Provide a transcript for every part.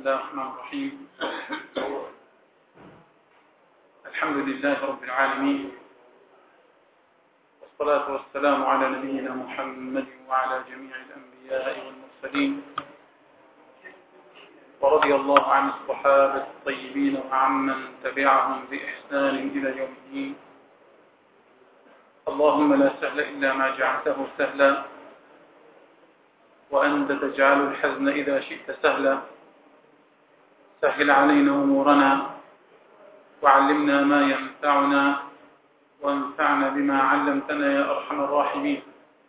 الله الرحمن الرحيم. الحمد لله رب العالمين، والصلاة والسلام على نبينا محمد وعلى جميع الأنبياء والمرسلين، ورضي الله عن الصحابة الطيبين وعمن تبعهم بإحسان إلى يوم الدين. اللهم لا سهل إلا ما جعلته سهلا، وأنت تجعل الحزن إذا شئت سهلا. سهل علينا أمورنا، وعلمنا ما ينفعنا، وانفعنا بما علمتنا يا أرحم الراحمين.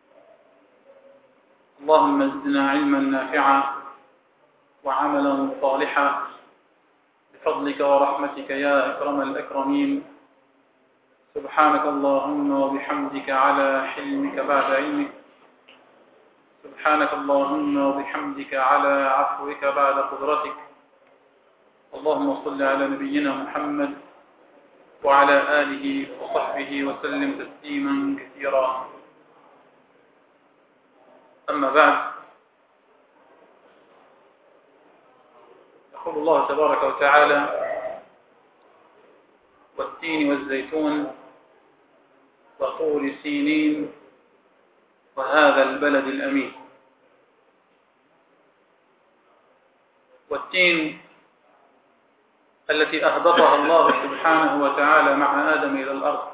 اللهم زدنا علما نافعا وعملا صالحا بفضلك ورحمتك يا أكرم الأكرمين. سبحانك اللهم وبحمدك على حلمك بعد علمك، سبحانك اللهم وبحمدك على عفوك بعد قدرتك. اللهم صل على نبينا محمد وعلى آله وصحبه وسلم تسليما كثيرا. أما بعد، يقول الله تبارك وتعالى: والتين والزيتون وطور سينين وهذا البلد الأمين. والتين التي أهبطها الله سبحانه وتعالى مع آدم إلى الأرض،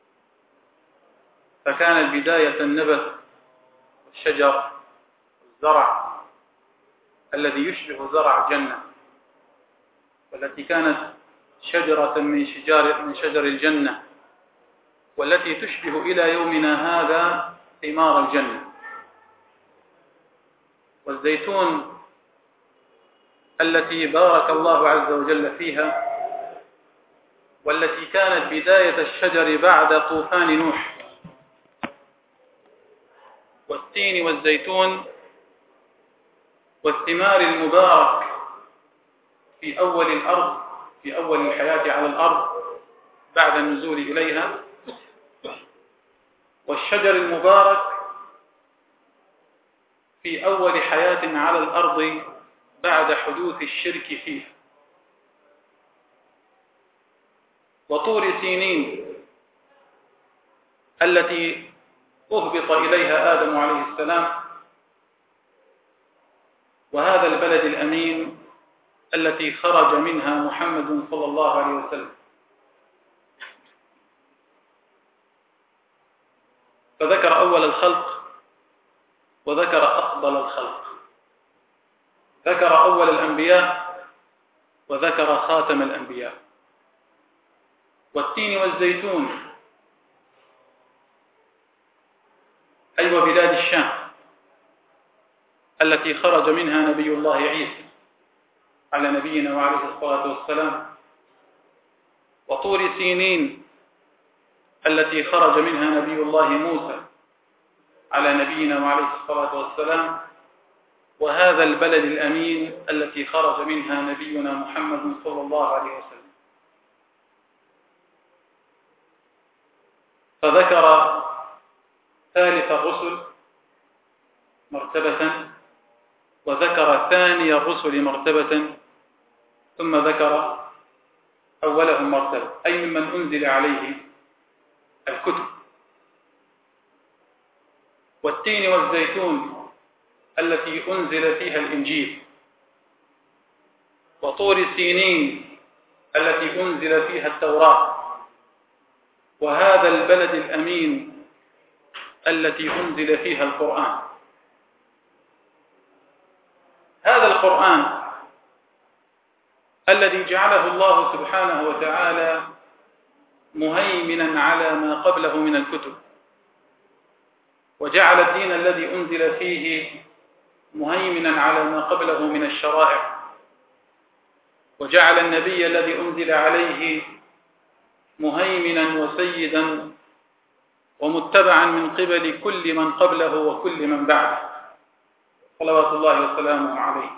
فكانت بداية النبت والشجر والزرع الذي يشبه زرع الجنة، والتي كانت شجرة من شجر الجنة، والتي تشبه إلى يومنا هذا ثمار الجنة. والزيتون التي بارك الله عز وجل فيها، والتي كانت بداية الشجر بعد طوفان نوح. والتين والزيتون والثمار المبارك في أول الأرض، في أول الحياة على الأرض بعد النزول إليها، والشجر المبارك في أول حياة على الأرض بعد حدوث الشرك فيه. وطور سينين التي أهبط إليها آدم عليه السلام، وهذا البلد الأمين التي خرج منها محمد صلى الله عليه وسلم. فذكر أول الخلق وذكر أفضل الخلق، ذكر أول الأنبياء وذكر خاتم الأنبياء. والتين والزيتون أي وبلاد الشام التي خرج منها نبي الله عيسى على نبينا وعليه الصلاة والسلام. وطور سينين التي خرج منها نبي الله موسى على نبينا وعليه الصلاة والسلام. وهذا البلد الأمين التي خرج منها نبينا محمد صلى الله عليه وسلم. فذكر ثالث الرسل مرتبة، وذكر ثاني الرسل مرتبة، ثم ذكر أولهم مرتبة، أي ممن أنزل عليه الكتب. والتين والزيتون التي أنزل فيها الإنجيل. وطور سينين التي أنزل فيها التوراة. وهذا البلد الأمين التي أنزل فيها القرآن. هذا القرآن الذي جعله الله سبحانه وتعالى مهيمنا على ما قبله من الكتب، وجعل الدين الذي أنزل فيه مهيمنا على ما قبله من الشرائع، وجعل النبي الذي أنزل عليه مهيمنا وسيدا ومتبعا من قبل كل من قبله وكل من بعده صلوات الله وسلامه عليه.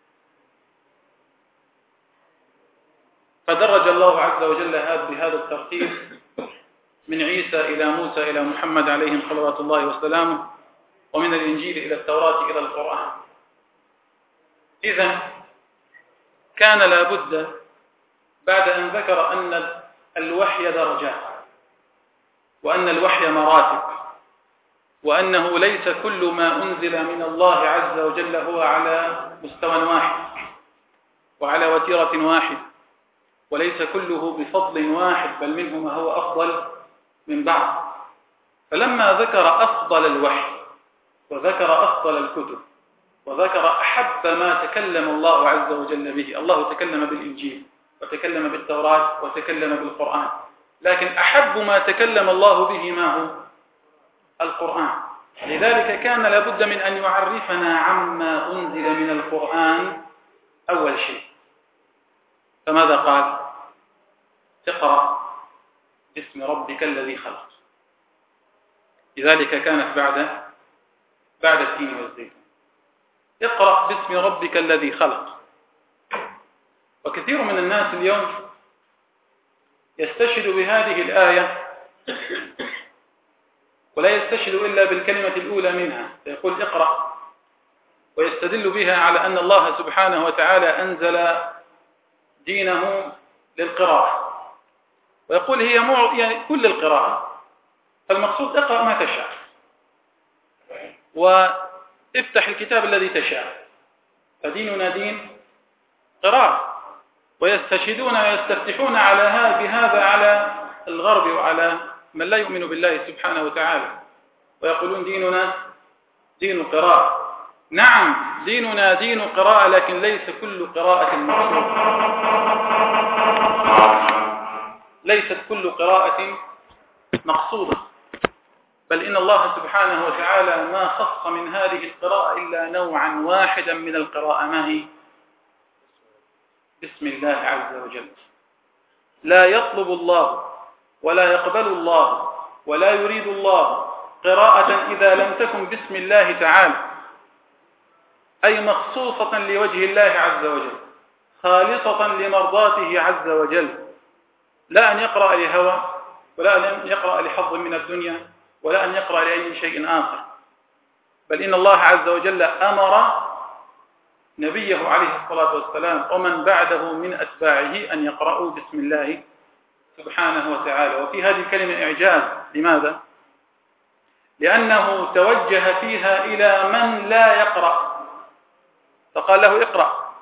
فدرج الله عز وجل بهذا الترتيب من عيسى إلى موسى إلى محمد عليهم صلوات الله وسلامه، ومن الإنجيل إلى التوراة إلى القرآن. إذن كان لابد بعد أن ذكر أن الوحي درجات وأن الوحي مراتب وأنه ليس كل ما أنزل من الله عز وجل هو على مستوى واحد وعلى وتيرة واحد وليس كله بفضل واحد بل منه ما هو أفضل من بعض. فلما ذكر أفضل الوحي وذكر أفضل الكتب وذكر أحب ما تكلم الله عز وجل به، الله تكلم بالإنجيل وتكلم بالتوراة وتكلم بالقرآن، لكن أحب ما تكلم الله به ما هو القرآن. لذلك كان لابد من أن يعرفنا عما أنزل من القرآن أول شيء. فماذا قال؟ اقرأ باسم ربك الذي خلق. لذلك كانت بعد التين والزيتون. اقرأ باسم ربك الذي خلق. وكثير من الناس اليوم يستشهد بهذه الآية ولا يستشهد إلا بالكلمة الأولى منها، يقول اقرأ، ويستدل بها على أن الله سبحانه وتعالى أنزل دينه للقراءة، ويقول هي يعني كل القراءة، فالمقصود اقرأ ما تشاء وافتح الكتاب الذي تشاء، فديننا دين قراءة. ويستشهدون ويستفتحون بهذا على الغرب وعلى من لا يؤمن بالله سبحانه وتعالى، ويقولون ديننا دين قراءة. نعم ديننا دين قراءة، لكن ليس كل قراءة مقصودة، ليست كل قراءة مقصودة، بل إن الله سبحانه وتعالى ما خص من هذه القراءة إلا نوعا واحدا من القراءة، ما هي؟ بسم الله عز وجل. لا يطلب الله ولا يقبل الله ولا يريد الله قراءة إذا لم تكن بسم الله تعالى، أي مخصوصة لوجه الله عز وجل، خالصة لمرضاته عز وجل، لا أن يقرأ لهوى ولا أن يقرأ لحظ من الدنيا ولا أن يقرأ لأي شيء آخر، بل إن الله عز وجل أمر نبيه عليه الصلاة والسلام ومن بعده من أتباعه أن يقرأوا بسم الله سبحانه وتعالى. وفي هذه الكلمة إعجاز. لماذا؟ لأنه توجه فيها إلى من لا يقرأ فقال له اقرأ.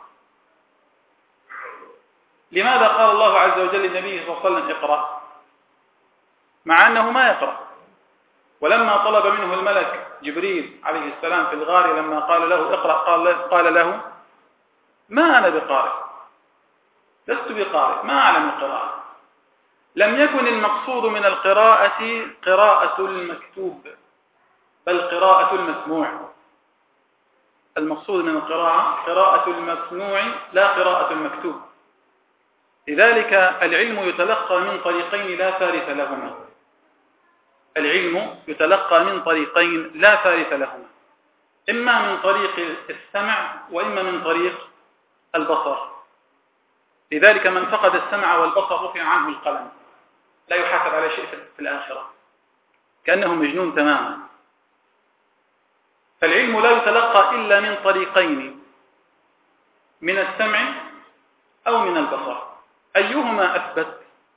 لماذا قال الله عز وجل للنبي صلى الله عليه وسلم اقرأ مع أنه ما يقرأ؟ ولما طلب منه الملك جبريل عليه السلام في الغار لما قال له اقرأ قال له ما أنا بقارئ، لست بقارئ، ما أعلم القراءة. لم يكن المقصود من القراءة قراءة المكتوب بل قراءة المسموع. المقصود من القراءة قراءة المسموع لا قراءة المكتوب. لذلك العلم يتلقى من طريقين لا ثالث لهما. العلم يتلقى من طريقين لا ثالث لهما، إما من طريق السمع وإما من طريق البصر. لذلك من فقد السمع والبصر رفع عنه القلم، لا يحاسب على شيء في الآخرة، كأنه مجنون تماما. فالعلم لا يتلقى إلا من طريقين، من السمع أو من البصر. أيهما أثبت؟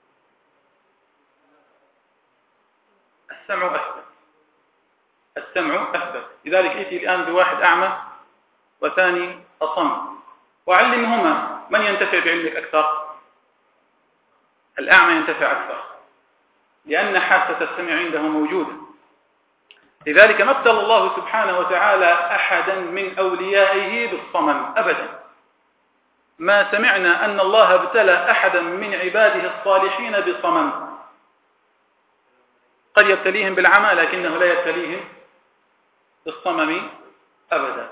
السمع أثبت. السمع أثبت. لذلك ائتي الآن بواحد أعمى وثاني أصم وعلمهما من ينتفع بعلمك أكثر؟ الأعمى ينتفع أكثر لأن حاسة السمع عنده موجودة. لذلك ما ابتلى الله سبحانه وتعالى أحدا من أوليائه بالصمم أبدا. ما سمعنا أن الله ابتلى أحدا من عباده الصالحين بصمم. قد يبتليهم بالعمى لكنه لا يبتليهم بالصمم أبدا.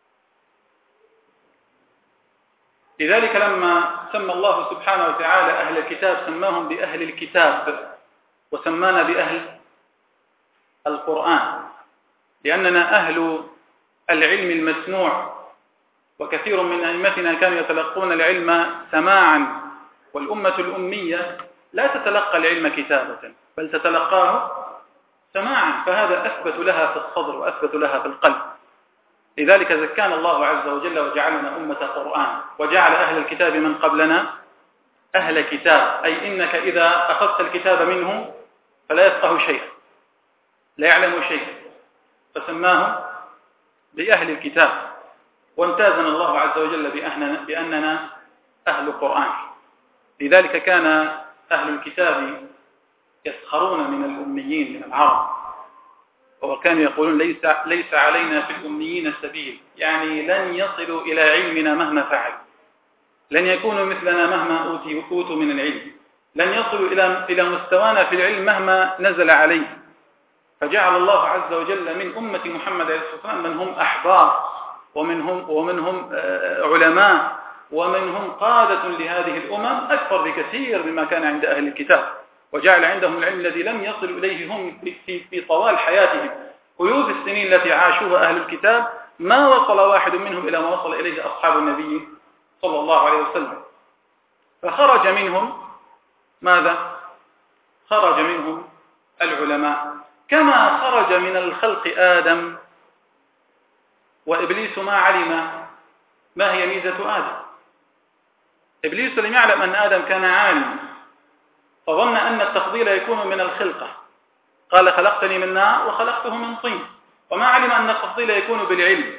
لذلك لما سمى الله سبحانه وتعالى أهل الكتاب سماهم بأهل الكتاب وسمانا بأهل القرآن، لأننا أهل العلم المسموع. وكثير من أئمتنا كانوا يتلقون العلم سماعا، والأمة الأمية لا تتلقى العلم كتابة بل تتلقاه سماعا، فهذا أثبت لها في الصدر وأثبت لها في القلب. لذلك زكانا الله عز وجل وجعلنا أمة قرآن، وجعل أهل الكتاب من قبلنا أهل كتاب، أي إنك إذا أخذت الكتاب منهم فلا يفقه شيئا، لا يعلم شيئا، فسماهم بأهل الكتاب. وامتازنا الله عز وجل بأننا أهل قرآن. لذلك كان أهل الكتاب يسخرون من الأميين من العرب، وكانوا يقولون ليس علينا في الأميين سبيل، يعني لن يصلوا إلى علمنا مهما فعل، لن يكونوا مثلنا مهما أوتوا من العلم، لن يصلوا إلى مستوانا في العلم مهما نزل عليه. فجعل الله عز وجل من أمة محمد عليه الصلاة والسلام من هم أحبار، ومنهم علماء، ومنهم قادة لهذه الأمم أكثر بكثير مما كان عند أهل الكتاب، وجعل عندهم العلم الذي لم يصل إليه هم في طوال حياتهم. قيود السنين التي عاشوها أهل الكتاب ما وصل واحد منهم إلى ما وصل إليه أصحاب النبي صلى الله عليه وسلم. فخرج منهم ماذا؟ خرج منهم العلماء، كما خرج من الخلق آدم وإبليس ما علم ما هي ميزة آدم. إبليس لم يعلم أن آدم كان عالما، فظن أن التفضيل يكون من الخلقة، قال خلقتني من نار وخلقته من طين، وما علم أن التفضيل يكون بالعلم،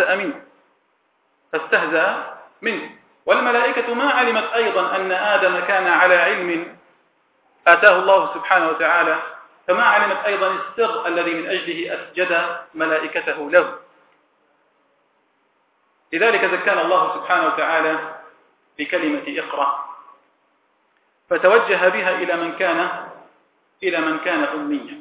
فاستهزأ منه. والملائكة ما علمت أيضا أن آدم كان على علم آتاه الله سبحانه وتعالى، فما علمت أيضا السر الذي من أجله أسجد ملائكته له. لذلك ذكرنا الله سبحانه وتعالى بكلمة اقرأ، فتوجه بها إلى من كان أميا.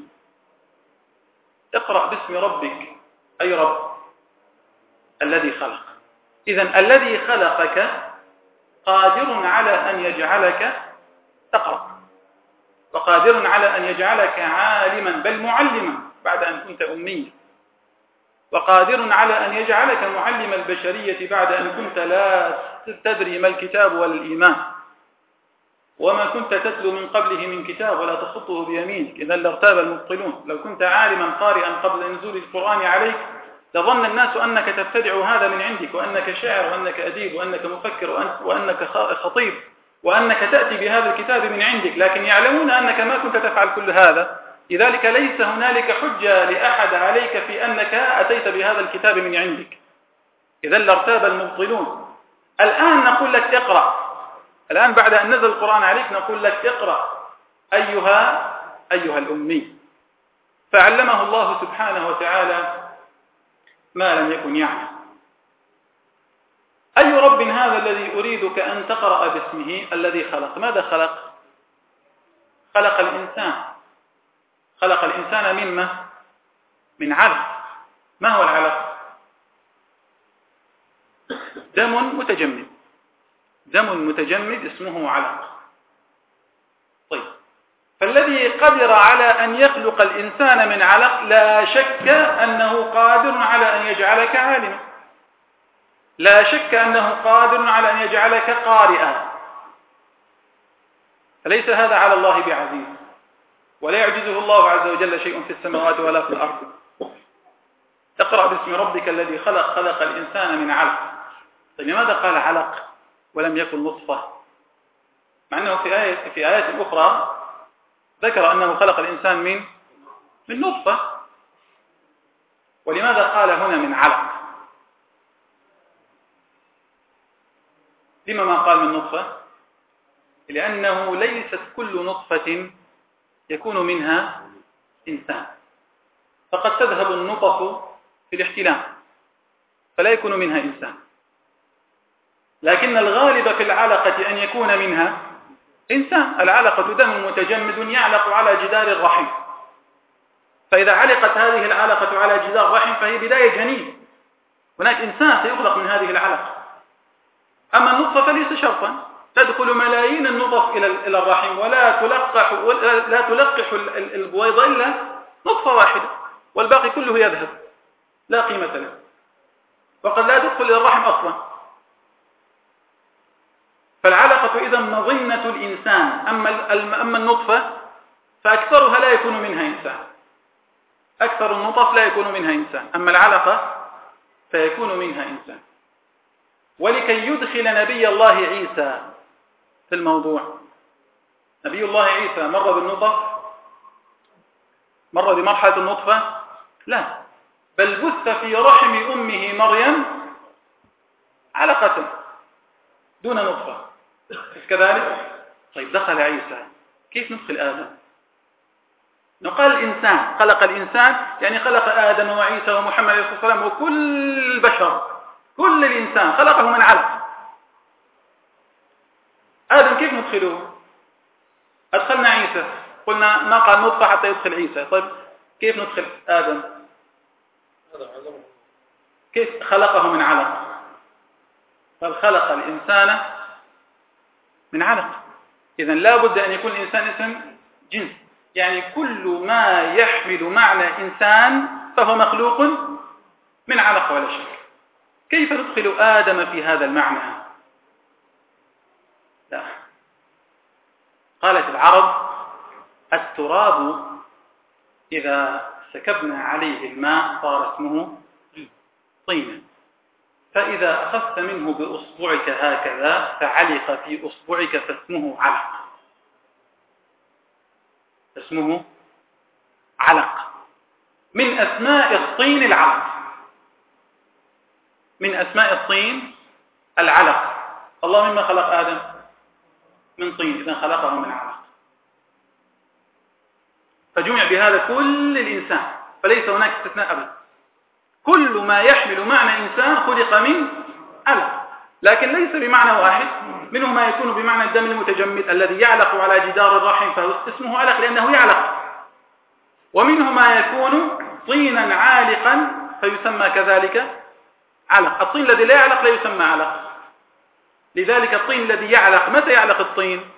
اقرأ باسم ربك، أي رب الذي خلق. إذن الذي خلقك قادر على أن يجعلك تقرأ، وقادر على أن يجعلك عالما بل معلما بعد أن كنت أميا، وقادر على أن يجعلك معلم البشرية بعد أن كنت لا تدري ما الكتاب ولا الإيمان، وما كنت تتلو من قبله من كتاب ولا تخطه بيمينك، إذا لارتاب المبطلون. لو كنت عالما قارئا قبل نزول القرآن عليك لظن الناس أنك تبتدع هذا من عندك، وأنك شاعر، وأنك أديب، وأنك مفكر، وأنك خطيب، وأنك تأتي بهذا الكتاب من عندك، لكن يعلمون أنك ما كنت تفعل كل هذا. لذلك ليس هنالك حجة لأحد عليك في أنك أتيت بهذا الكتاب من عندك، إذا لارتاب المبطلون. الآن نقول لك اقرأ، الآن بعد أن نزل القرآن عليك نقول لك اقرأ أيها الأمي. فعلمه الله سبحانه وتعالى ما لم يكن يعلم. أي رب هذا الذي أريدك أن تقرأ باسمه الذي خلق؟ ماذا خلق؟ خلق الإنسان. خلق الإنسان من علق. ما هو العلق؟ دم متجمد اسمه علق. طيب، فالذي قدر على أن يخلق الإنسان من علق لا شك أنه قادر على أن يجعلك عالما، لا شك أنه قادر على أن يجعلك قارئا. فليس هذا على الله بعزيز، ولا يعجزه الله عز وجل شيء في السماوات ولا في الأرض. اقرأ باسم ربك الذي خلق الإنسان من علق. طيب، لماذا قال علق ولم يكن نطفة؟ مع أنه في آيات أخرى ذكر أنه خلق الإنسان من نطفة. ولماذا قال هنا من علق؟ لما ما قال من نطفة؟ لأنه ليست كل نطفة يكون منها إنسان، فقد تذهب النطف في الاحتلام فلا يكون منها إنسان، لكن الغالب في العلقة أن يكون منها إنسان. العلقة دم متجمد يعلق على جدار الرحم، فإذا علقت هذه العلقة على جدار الرحم فهي بداية جنين، هناك إنسان سيخلق من هذه العلقة. أما النطفة فليس شرطا، تدخل ملايين النطف إلى الرحم ولا تلقح البويضة إلا نطفة واحدة، والباقي كله يذهب لا قيمة له، وقد لا تدخل إلى الرحم أصلا. فالعلقة إذا مظنة الإنسان. أما النطفة فأكثرها لا يكون منها إنسان، أكثر النطف لا يكون منها إنسان. أما العلقة فيكون منها إنسان. ولكي يدخل نبي الله عيسى في الموضوع، نبي الله عيسى مر بالنطف، مر بمرحلة النطفة؟ لا، بل بث في رحم أمه مريم علقة دون نطفة، كذلك؟ طيب دخل عيسى، كيف ندخل آدم؟ نقال الإنسان، خلق الإنسان يعني خلق آدم وعيسى ومحمد عليه الصلاة والسلام وكل البشر، كل الإنسان خلقه من علق. آدم كيف ندخله؟ أدخلنا عيسى، قلنا ما قال نطفة حتى يدخل عيسى. طيب كيف ندخل آدم؟ كيف خلقه من علق؟ بل خلق الإنسان من علق. إذن لا بد أن يكون الإنسان اسم جنس، يعني كل ما يحمل معنى إنسان فهو مخلوق من علق ولا شك. كيف ندخل آدم في هذا المعنى؟ لا، قالت العرب: التراب إذا سكبنا عليه الماء صار اسمه طينا، فإذا أخذت منه بأصبعك هكذا فعلق في أصبعك فاسمه علق. اسمه علق. من أسماء الطين العلق، من أسماء الطين العلق. الله مما خلق آدم من طين، إذن خلقه من علق، فجمع بهذا كل الإنسان، فليس هناك استثناء أبدا. كل ما يحمل معنى إنسان خلق من علق، لكن ليس بمعنى واحد. منه ما يكون بمعنى الدم المتجمد الذي يعلق على جدار الرحم فاسمه علق لأنه يعلق، ومنه ما يكون طينا عالقا فيسمى كذلك علق. الطين الذي لا يعلق لا يسمى علق. لذلك الطين الذي يعلق، متى يعلق الطين؟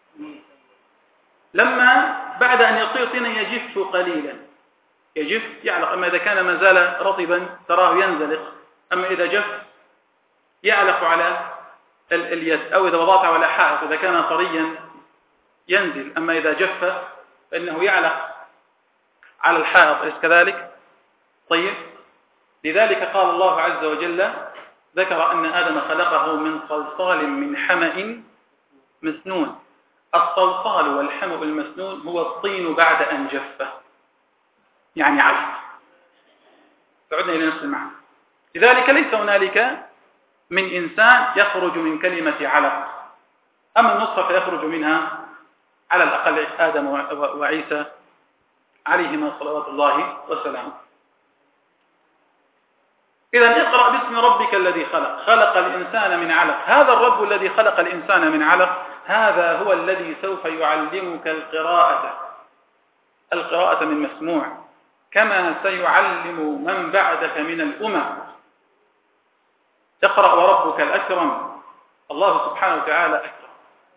لما بعد أن يصير طينا يجف قليلا، يجف يعلق. أما إذا كان ما زال رطبا تراه ينزلق، أما إذا جف يعلق على اليد، أو إذا وضعته على حائط إذا كان طريا ينزل، أما إذا جف فإنه يعلق على الحائط، أليس كذلك؟ طيب، لذلك قال الله عز وجل ذكر أن آدم خلقه من صلصال من حمأ مسنون. الصلصال والحمأ المسنون هو الطين بعد أن جف، يعني علق. فعدنا إلى نفس المعنى. لذلك ليس هنالك من إنسان يخرج من كلمة علق. أما النطفة فيخرج منها على الأقل آدم وعيسى عليهما صلوات الله وسلامه. إذن اقرأ باسم ربك الذي خلق، خلق الإنسان من علق. هذا الرب الذي خلق الإنسان من علق، هذا هو الذي سوف يعلمك القراءة من مسموع، كما سيعلم من بعدك من الأمم. اقرأ وربك الأكرم. الله سبحانه وتعالى أكرم،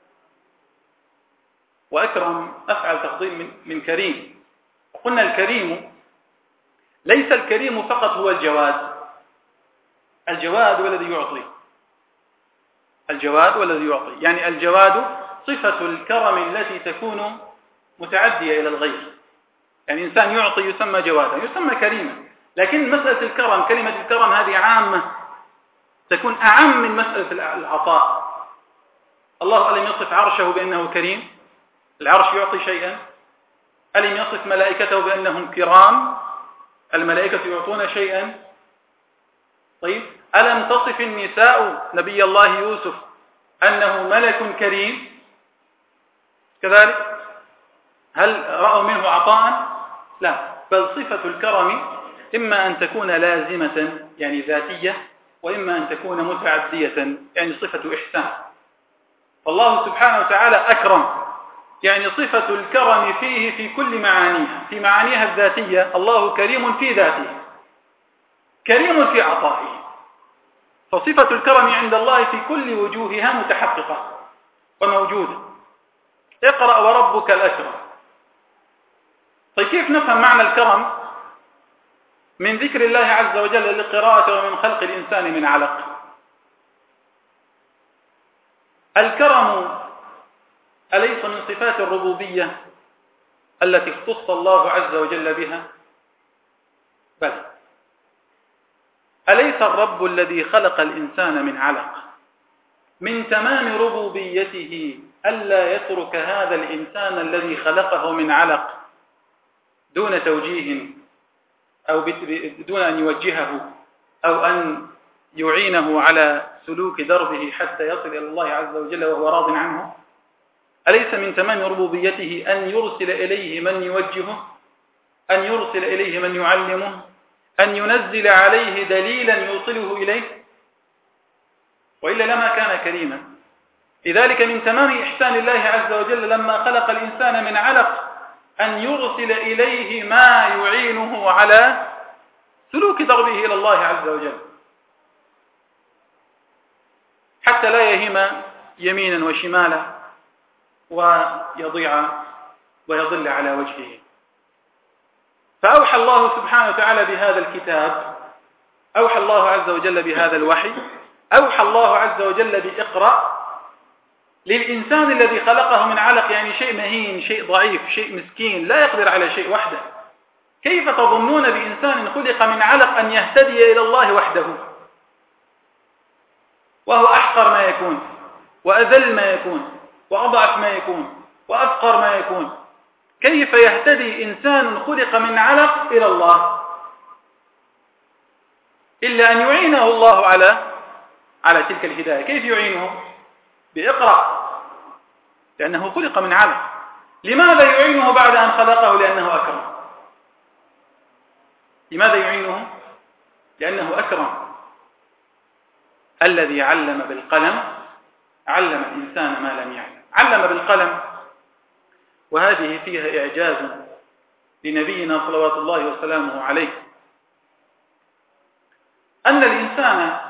وأكرم أفعل تفضيل من كريم. وقلنا الكريم ليس الكريم فقط هو الجواد. الجواد والذي يعطي، الجواد والذي يعطي، يعني الجواد صفة الكرم التي تكون متعدية إلى الغير. يعني إنسان يعطي يسمى جوادا، يسمى كريما. لكن مسألة الكرم، كلمة الكرم هذه عامة، تكون أعم من مسألة العطاء. الله ألم يصف عرشه بأنه كريم؟ العرش يعطي شيئا. ألم يصف ملائكته بأنهم كرام؟ الملائكة يعطون شيئا. طيب، ألم تصف النساء نبي الله يوسف أنه ملك كريم؟ كذلك. هل رأوا منه عطاء؟ لا، بل صفة الكرم إما أن تكون لازمة يعني ذاتية، وإما أن تكون متعدية يعني صفة إحسان. فالله سبحانه وتعالى أكرم، يعني صفة الكرم فيه في كل معانيها. في معانيها الذاتية الله كريم في ذاته، كريم في عطائه. فصفة الكرم عند الله في كل وجوهها متحققة وموجودة. اقرأ وربك الأكرم. طيب كيف نفهم معنى الكرم من ذكر الله عز وجل للقراءة ومن خلق الإنسان من علق؟ الكرم أليس من صفات الربوبية التي اختص الله عز وجل بها؟ بل أليس الرب الذي خلق الإنسان من علق من تمام ربوبيته ألا يترك هذا الإنسان الذي خلقه من علق دون توجيه أو دون أن يوجهه أو أن يعينه على سلوك دربه حتى يصل إلى الله عز وجل وهو راض عنه؟ أليس من تمام ربوبيته أن يرسل إليه من يوجهه، أن يرسل إليه من يعلمه، أن ينزل عليه دليلا يوصله إليه؟ وإلا لما كان كريما. لذلك من تمام إحسان الله عز وجل لما خلق الإنسان من علق أن يرسل إليه ما يعينه على سلوك دربه إلى الله عز وجل حتى لا يهم يمينا وشمالا ويضيع ويضل على وجهه. فأوحى الله سبحانه وتعالى بهذا الكتاب، أوحى الله عز وجل بهذا الوحي، أوحى الله عز وجل بإقرأ للإنسان الذي خلقه من علق، يعني شيء مهين، شيء ضعيف، شيء مسكين لا يقدر على شيء وحده. كيف تظنون بإنسان خلق من علق أن يهتدي إلى الله وحده وهو أحقر ما يكون وأذل ما يكون وأضعف ما يكون وأفقر ما يكون؟ كيف يهتدي إنسان خلق من علق إلى الله إلا أن يعينه الله على تلك الهداية؟ كيف يعينه؟ بإقرأ، لأنه خلق من علق. لماذا يعينه بعد أن خلقه؟ لأنه أكرم. لماذا يعينه؟ لأنه أكرم. الذي علم بالقلم علم الإنسان ما لم يعلم. علم بالقلم، وهذه فيها إعجاز لنبينا صلوات الله وسلامه عليه، أن الإنسان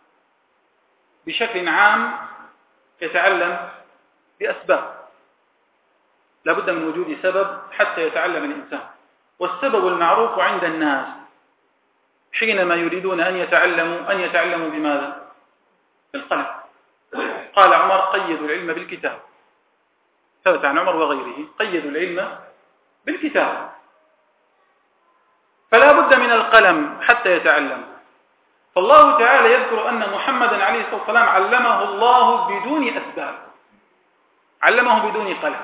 بشكل عام يتعلم بأسباب، لابد من وجود سبب حتى يتعلم الإنسان. والسبب المعروف عند الناس حينما يريدون أن يتعلموا بماذا؟ بالقلم. قال عمر: قيدوا العلم بالكتاب. ثبت عن عمر وغيره: قيدوا العلم بالكتاب. فلا بد من القلم حتى يتعلم. فالله تعالى يذكر أن محمدا عليه الصلاة والسلام علمه الله بدون أسباب، علمه بدون قلم.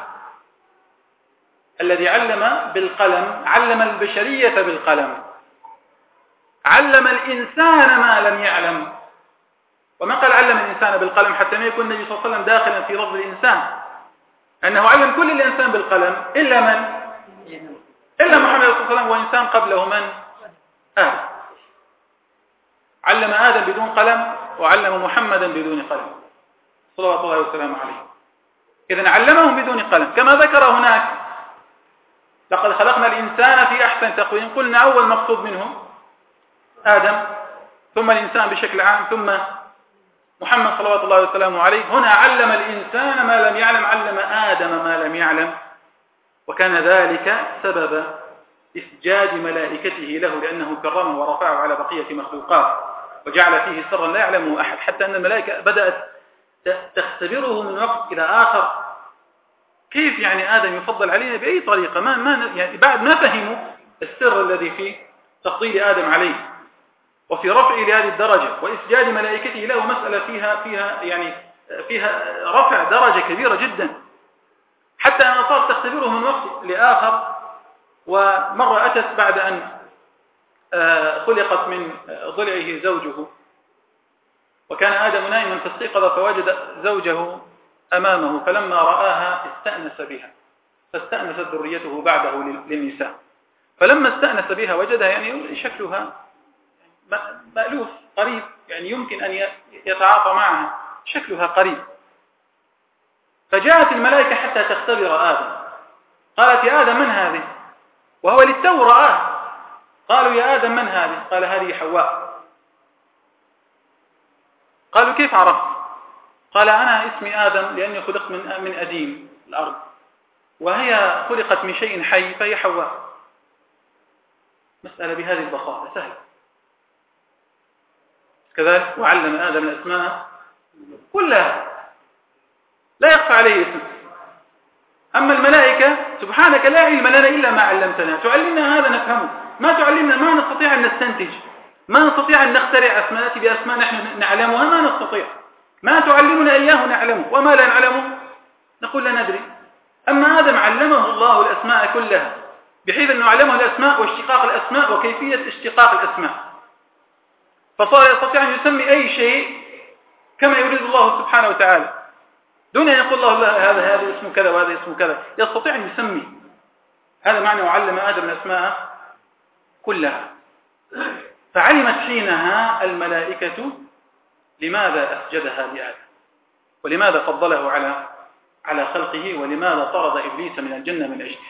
الذي علم بالقلم علم البشرية بالقلم، علم الإنسان ما لم يعلم. وما قال علم الإنسان بالقلم حتى ما يكون النبي صلى الله عليه وسلم داخلا في لفظ الإنسان، أنه علم كل الإنسان بالقلم إلا من؟ إلا محمد صلى الله عليه وسلم، وإنسان قبله من؟ آدم. علم آدم بدون قلم وعلم محمدا بدون قلم صلوات الله وسلامه عليه. إذن علمهم بدون قلم. كما ذكر هناك: لقد خلقنا الإنسان في أحسن تقويم. قلنا أول مقصود منه آدم، ثم الإنسان بشكل عام، ثم محمد صلوات الله وسلامه عليه. هنا علم الإنسان ما لم يعلم، علم آدم ما لم يعلم، وكان ذلك سبب إسجاد ملائكته له، لأنه كرمه ورفعه على بقية مخلوقات وجعل فيه سرا لا يعلمه أحد، حتى أن الملائكة بدأت تختبره من وقت إلى آخر. كيف يعني آدم يفضل علينا بأي طريقة؟ يعني بعد ما فهموا السر الذي في تفضيل آدم عليه وفي رفعه لهذه الدرجة وإسجاد ملائكته له، مسألة فيها رفع درجة كبيرة جدا، حتى أن صارت تختبره من وقت لآخر. ومرة أتت بعد أن خلقت من ضلعه زوجه، وكان آدم نائما فاستيقظ فوجد زوجه أمامه، فلما رآها استأنس بها، فاستأنست ذريته بعده للنساء. فلما استأنس بها وجدها يعني شكلها مألوف قريب، يعني يمكن أن يتعاطى معها، شكلها قريب. فجاءت الملائكة حتى تختبر آدم. قالت: يا آدم من هذه؟ وهو للتو رآه. قالوا: يا آدم من هذه؟ قال: هذه حواء. قالوا: كيف عرفت؟ قال: أنا اسمي آدم لأني خلقت من أديم الأرض، وهي خلقت من شيء حي فهي حواء. مسألة بهذه البساطة سهلة. كذلك وعلم آدم الأسماء كلها، لا يخفى عليه اسم. أما الملائكة سبحانك لا علم لنا إلا ما علمتنا، تعلمنا هذا نفهمه، ما تعلمنا ما نستطيع أن نستنتج. ما نستطيع أن نخترع أسماء بأسماء نحن نعلمها، ما نستطيع. ما تعلمنا إياه نعلمه، وما لا نعلمه نقول لا ندري. أما آدم علمه الله الأسماء كلها، بحيث أنه علمه الأسماء واشتقاق الأسماء وكيفية اشتقاق الأسماء، فصار يستطيع أن يسمي أي شيء كما يريد الله سبحانه وتعالى، دون أن يقول الله هذا اسمه كذا وهذا اسمه كذا، يستطيع أن يسمي. هذا معنى وعلم آدم الأسماء كلها. فعلمت حينها الملائكة لماذا أسجدها لآدم، ولماذا فضله على خلقه، ولماذا طرد إبليس من الجنة من أجله.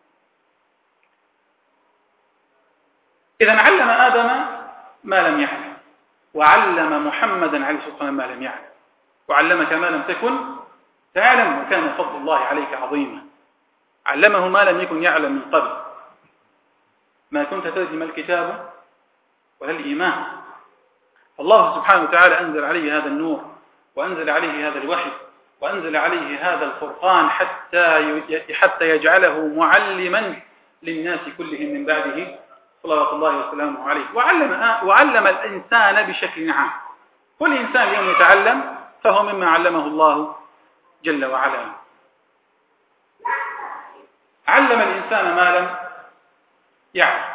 إذن علم آدم ما لم يعلم، وعلم محمدا عليه الصلاة والسلام ما لم يعلم، وعلمك ما لم تكن تعلم، وكان فضل الله عليك عظيما. علمه ما لم يكن يعلم من قبل، ما كنت تدري ما الكتاب ولا الإيمان. الله سبحانه وتعالى أنزل عليه هذا النور، وأنزل عليه هذا الوحي، وأنزل عليه هذا الفرقان حتى يجعله معلما للناس كلهم من بعده صلوات الله وسلامه عليه. وعلم الإنسان بشكل عام. كل إنسان يوم يتعلم فهو مما علمه الله جل وعلا. علم الإنسان ما لم يعلم،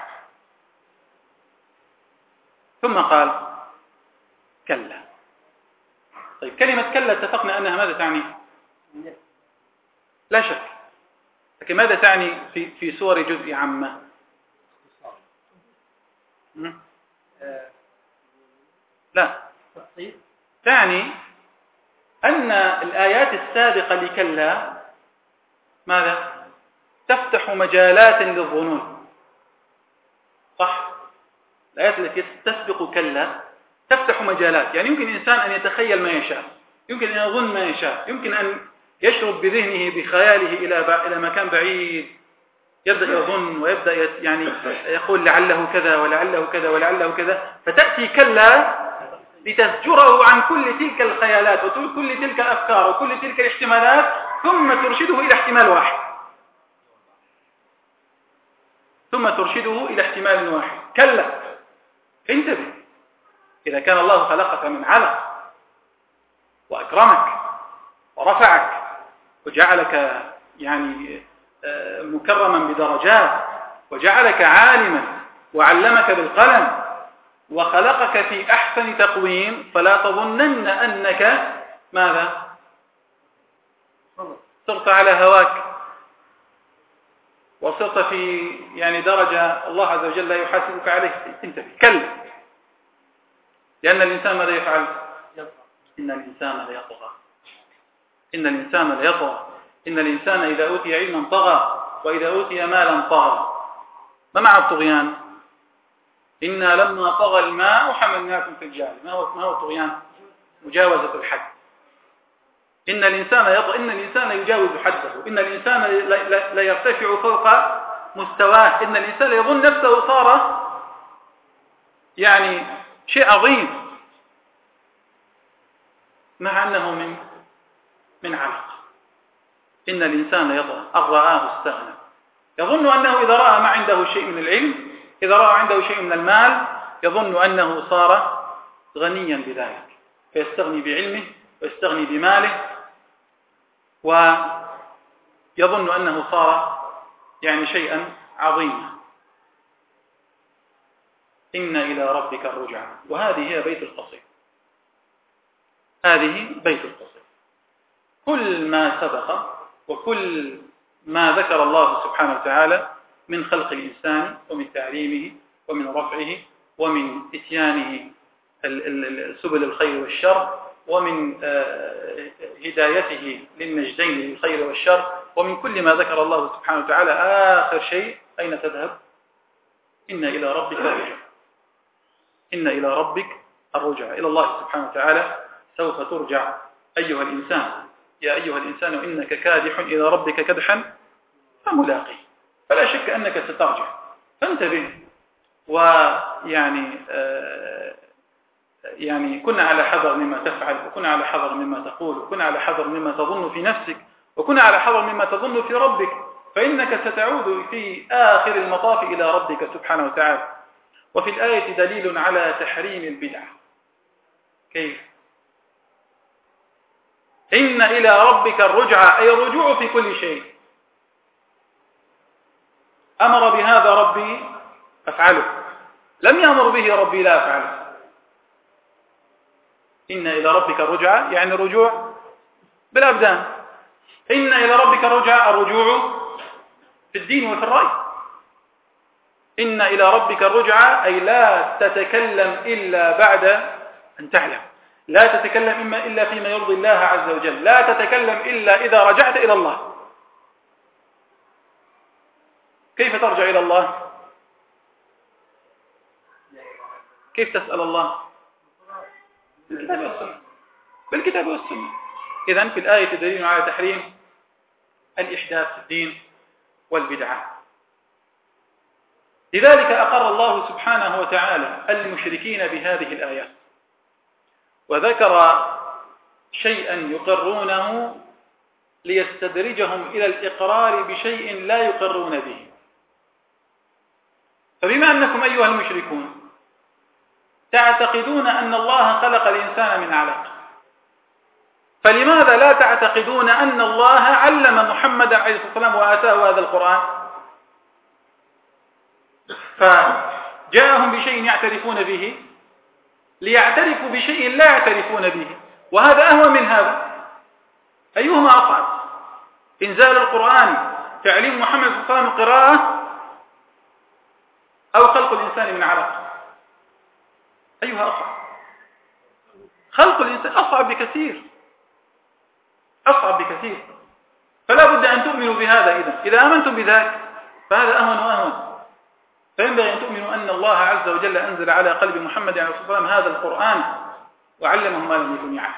ثم قال كلا. طيب، كلمة كلا اتفقنا أنها ماذا تعني؟ لا شك، لكن ماذا تعني في سور جزء عامة؟ لا، تعني أن الآيات السابقة لكلا ماذا؟ تفتح مجالات للظنون. صح؟ الآيات التي تسبق كلا تفتح مجالات، يعني يمكن الإنسان أن يتخيل ما يشاء، يمكن أن يظن ما يشاء، يمكن أن يشرب بذهنه بخياله إلى مكان بعيد، يبدأ يظن ويبدأ يعني يقول لعله كذا ولعله كذا ولعله كذا، فتأتي كلا لتزجره عن كل تلك الخيالات وكل تلك الأفكار وكل تلك الاحتمالات، ثم ترشده إلى احتمال واحد، كلا انتبه. إذا كان الله خلقك من علق وأكرمك ورفعك وجعلك يعني مكرما بدرجات، وجعلك عالما وعلمك بالقلم وخلقك في أحسن تقويم، فلا تظنن أنك ماذا؟ صرت على هواك وصرت في يعني درجة الله عز وجل لا يحاسبك عليه. انتبه، كلا. لأن الإنسان ماذا يفعل؟ إن الإنسان ليطغى، إن الإنسان إذا أوتي علما طغى، وإذا أوتي مالا طغى. ما معنى الطغيان؟ إنا لما طغى الماء حملناكم في الجاري. ما هو الطغيان؟ مجاوزة الحد. إن الإنسان يجاوز حده، إن الإنسان لا يرتفع فوق مستواه، إن الإنسان يظن نفسه صار يعني شيء عظيم، مع أنه من علق. إن الإنسان يطغى أن رآه استغنى، يظن أنه إذا رأى ما عنده شيء من العلم، إذا رأى عنده شيء من المال، يظن أنه صار غنيا بذلك، فيستغني بعلمه ويستغني بماله، ويظن أنه صار يعني شيئا عظيما. إن إلى ربك الرجعى. وهذه هي بيت القصيد، كل ما سبق وكل ما ذكر الله سبحانه وتعالى من خلق الإنسان ومن تعليمه ومن رفعه ومن إتيانه سبل الخير والشر، ومن هدايته للنجدين للخير والشر، ومن كل ما ذكر الله سبحانه وتعالى. آخر شيء أين تذهب؟ إن إلى ربك الرجع. إلى الله سبحانه وتعالى سوف ترجع أيها الإنسان. يا أيها الإنسان إنك كادح إلى ربك كدحا فملاقيه. فلا شك أنك سترجع، فانتبه. ويعني يعني كن على حذر مما تفعل، وكن على حذر مما تقول، وكن على حذر مما تظن في نفسك، وكن على حذر مما تظن في ربك، فإنك ستعود في آخر المطاف إلى ربك سبحانه وتعالى. وفي الآية دليل على تحريم البدع. كيف؟ إن إلى ربك الرجعى، أي الرجوع في كل شيء. أمر بهذا ربي أفعله، لم يأمر به ربي لا أفعله. إن إلى ربك الرجعى يعني الرجوع بالأبدان. إن إلى ربك الرجعى، الرجوع في الدين وفي الرأي. إن إلى ربك الرجعى أي لا تتكلم إلا بعد أن تعلم، لا تتكلم إلا فيما يرضي الله عز وجل، لا تتكلم إلا إذا رجعت إلى الله. كيف ترجع إلى الله؟ كيف تسأل الله؟ بالكتاب والسنة. بالكتاب والسنة. إذن في الآية دليل على تحريم الإحداث في الدين والبدعة. لذلك أقر الله سبحانه وتعالى المشركين بهذه الآيات، وذكر شيئا يقرونه ليستدرجهم إلى الإقرار بشيء لا يقرون به. فبما أنكم أيها المشركون تعتقدون أن الله خلق الإنسان من علق، فلماذا لا تعتقدون أن الله علم محمدا عليه الصلاة والسلام وآتاه هذا القرآن؟ فجاءهم بشيء يعترفون به ليعترفوا بشيء لا يعترفون به، وهذا أهون من هذا. أيهما أصعب؟ إنزال القرآن، تعليم محمد صلى الله عليه وسلم القراءة، أو خلق الإنسان من علق؟ أيها أصعب؟ خلق الإنسان أصعب بكثير، أصعب بكثير. فلا بد أن تؤمنوا بهذا. إذا آمنتم بذلك فهذا أهون وأهون. فينبغي أن تؤمنوا أن الله عز وجل أنزل على قلب محمد عليه الصلاة والسلام هذا القرآن وعلمه ما لم يكن يعلم.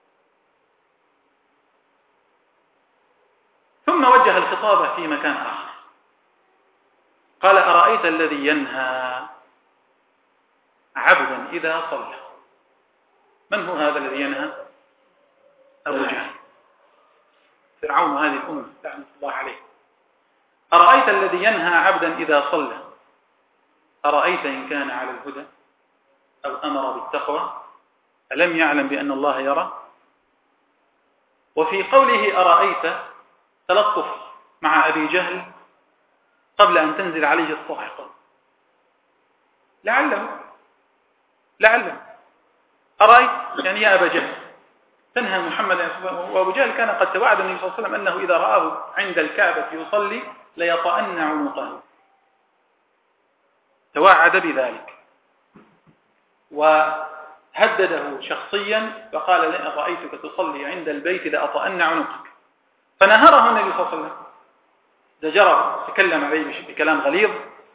ثم وجه الخطاب في مكان آخر، قال: أرأيت الذي ينهى عبدا إذا صلى. من هو هذا الذي ينهى؟ أبو جهل، فرعون هذه الأمة لعنة الله عليه. أرأيت الذي ينهى عبدا إذا صلى، أرأيت إن كان على الهدى أو أمر بالتقوى، ألم يعلم بأن الله يرى؟ وفي قوله أرأيت تلطف مع أبي جهل قبل أن تنزل عليه الصاعقة، لعله أرأيت يعني يا أبا جهل تنهى محمد. وأبو جهل كان قد توعد النبي صلى الله عليه وسلم أنه إذا رآه عند الكعبة يصلي ليطأن عنقه، توعد بذلك وهدده شخصيا فقال: لئن رأيتك تصلي عند البيت لأطأن عنقك. فنهره النبي صلى الله عليه وسلم، زجره، تكلم عليه بكلام غليظ.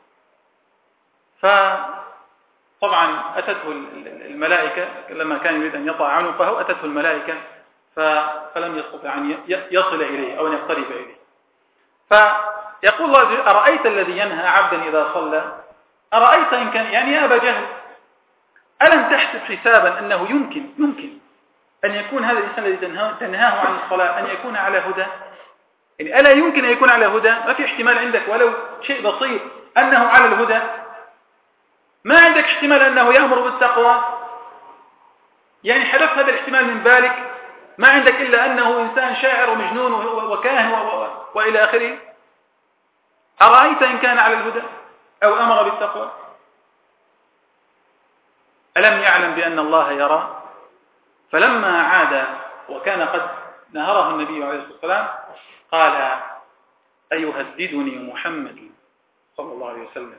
فطبعا أتته الملائكة لما كان يريد أن يطأ عنقه، أتته الملائكة فلم يستطع أن يصل إليه أو أن يقترب إليه. فيقول الله: أرأيت الذي ينهى عبدا إذا صلى، أرأيت إن كان يعني يا أبا جهل ألم تحسب حسابا أنه يمكن أن يكون هذا الإنسان الذي تنهاه عن الصلاة أن يكون على هدى؟ يعني ألا يمكن أن يكون على هدى؟ ما في احتمال عندك ولو شيء بسيط أنه على الهدى؟ ما عندك احتمال أنه يأمر بالتقوى؟ يعني حدث هذا الاحتمال من بالك؟ ما عندك إلا أنه إنسان شاعر ومجنون وكاهن وإلى آخره. أرأيت إن كان على الهدى أو أمر بالتقوى؟ ألم يعلم بأن الله يرى؟ فلما عاد وكان قد نهره النبي عليه الصلاة والسلام قال: أيهددني محمد صلى الله عليه وسلم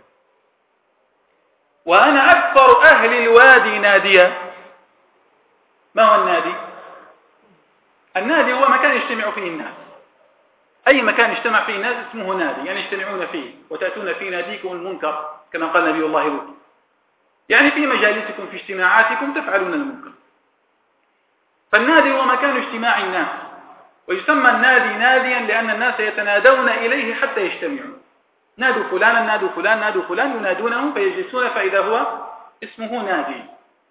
وأنا أكثر أهل الوادي ناديا. ما هو النادي؟ النادي هو مكان يجتمع فيه الناس. أي مكان اجتمع فيه الناس اسمه نادي، يعني يجتمعون فيه. وتأتون في ناديكم المنكر كما قال نبي الله لوط، يعني في مجالسكم في اجتماعاتكم تفعلون المنكر. فالنادي هو مكان اجتماع الناس، ويسمى النادي ناديا لأن الناس يتنادون إليه حتى يجتمعوا. نادوا فلانا، نادوا فلان، نادوا فلان، ينادونه فيجلسون فإذا هو اسمه نادي.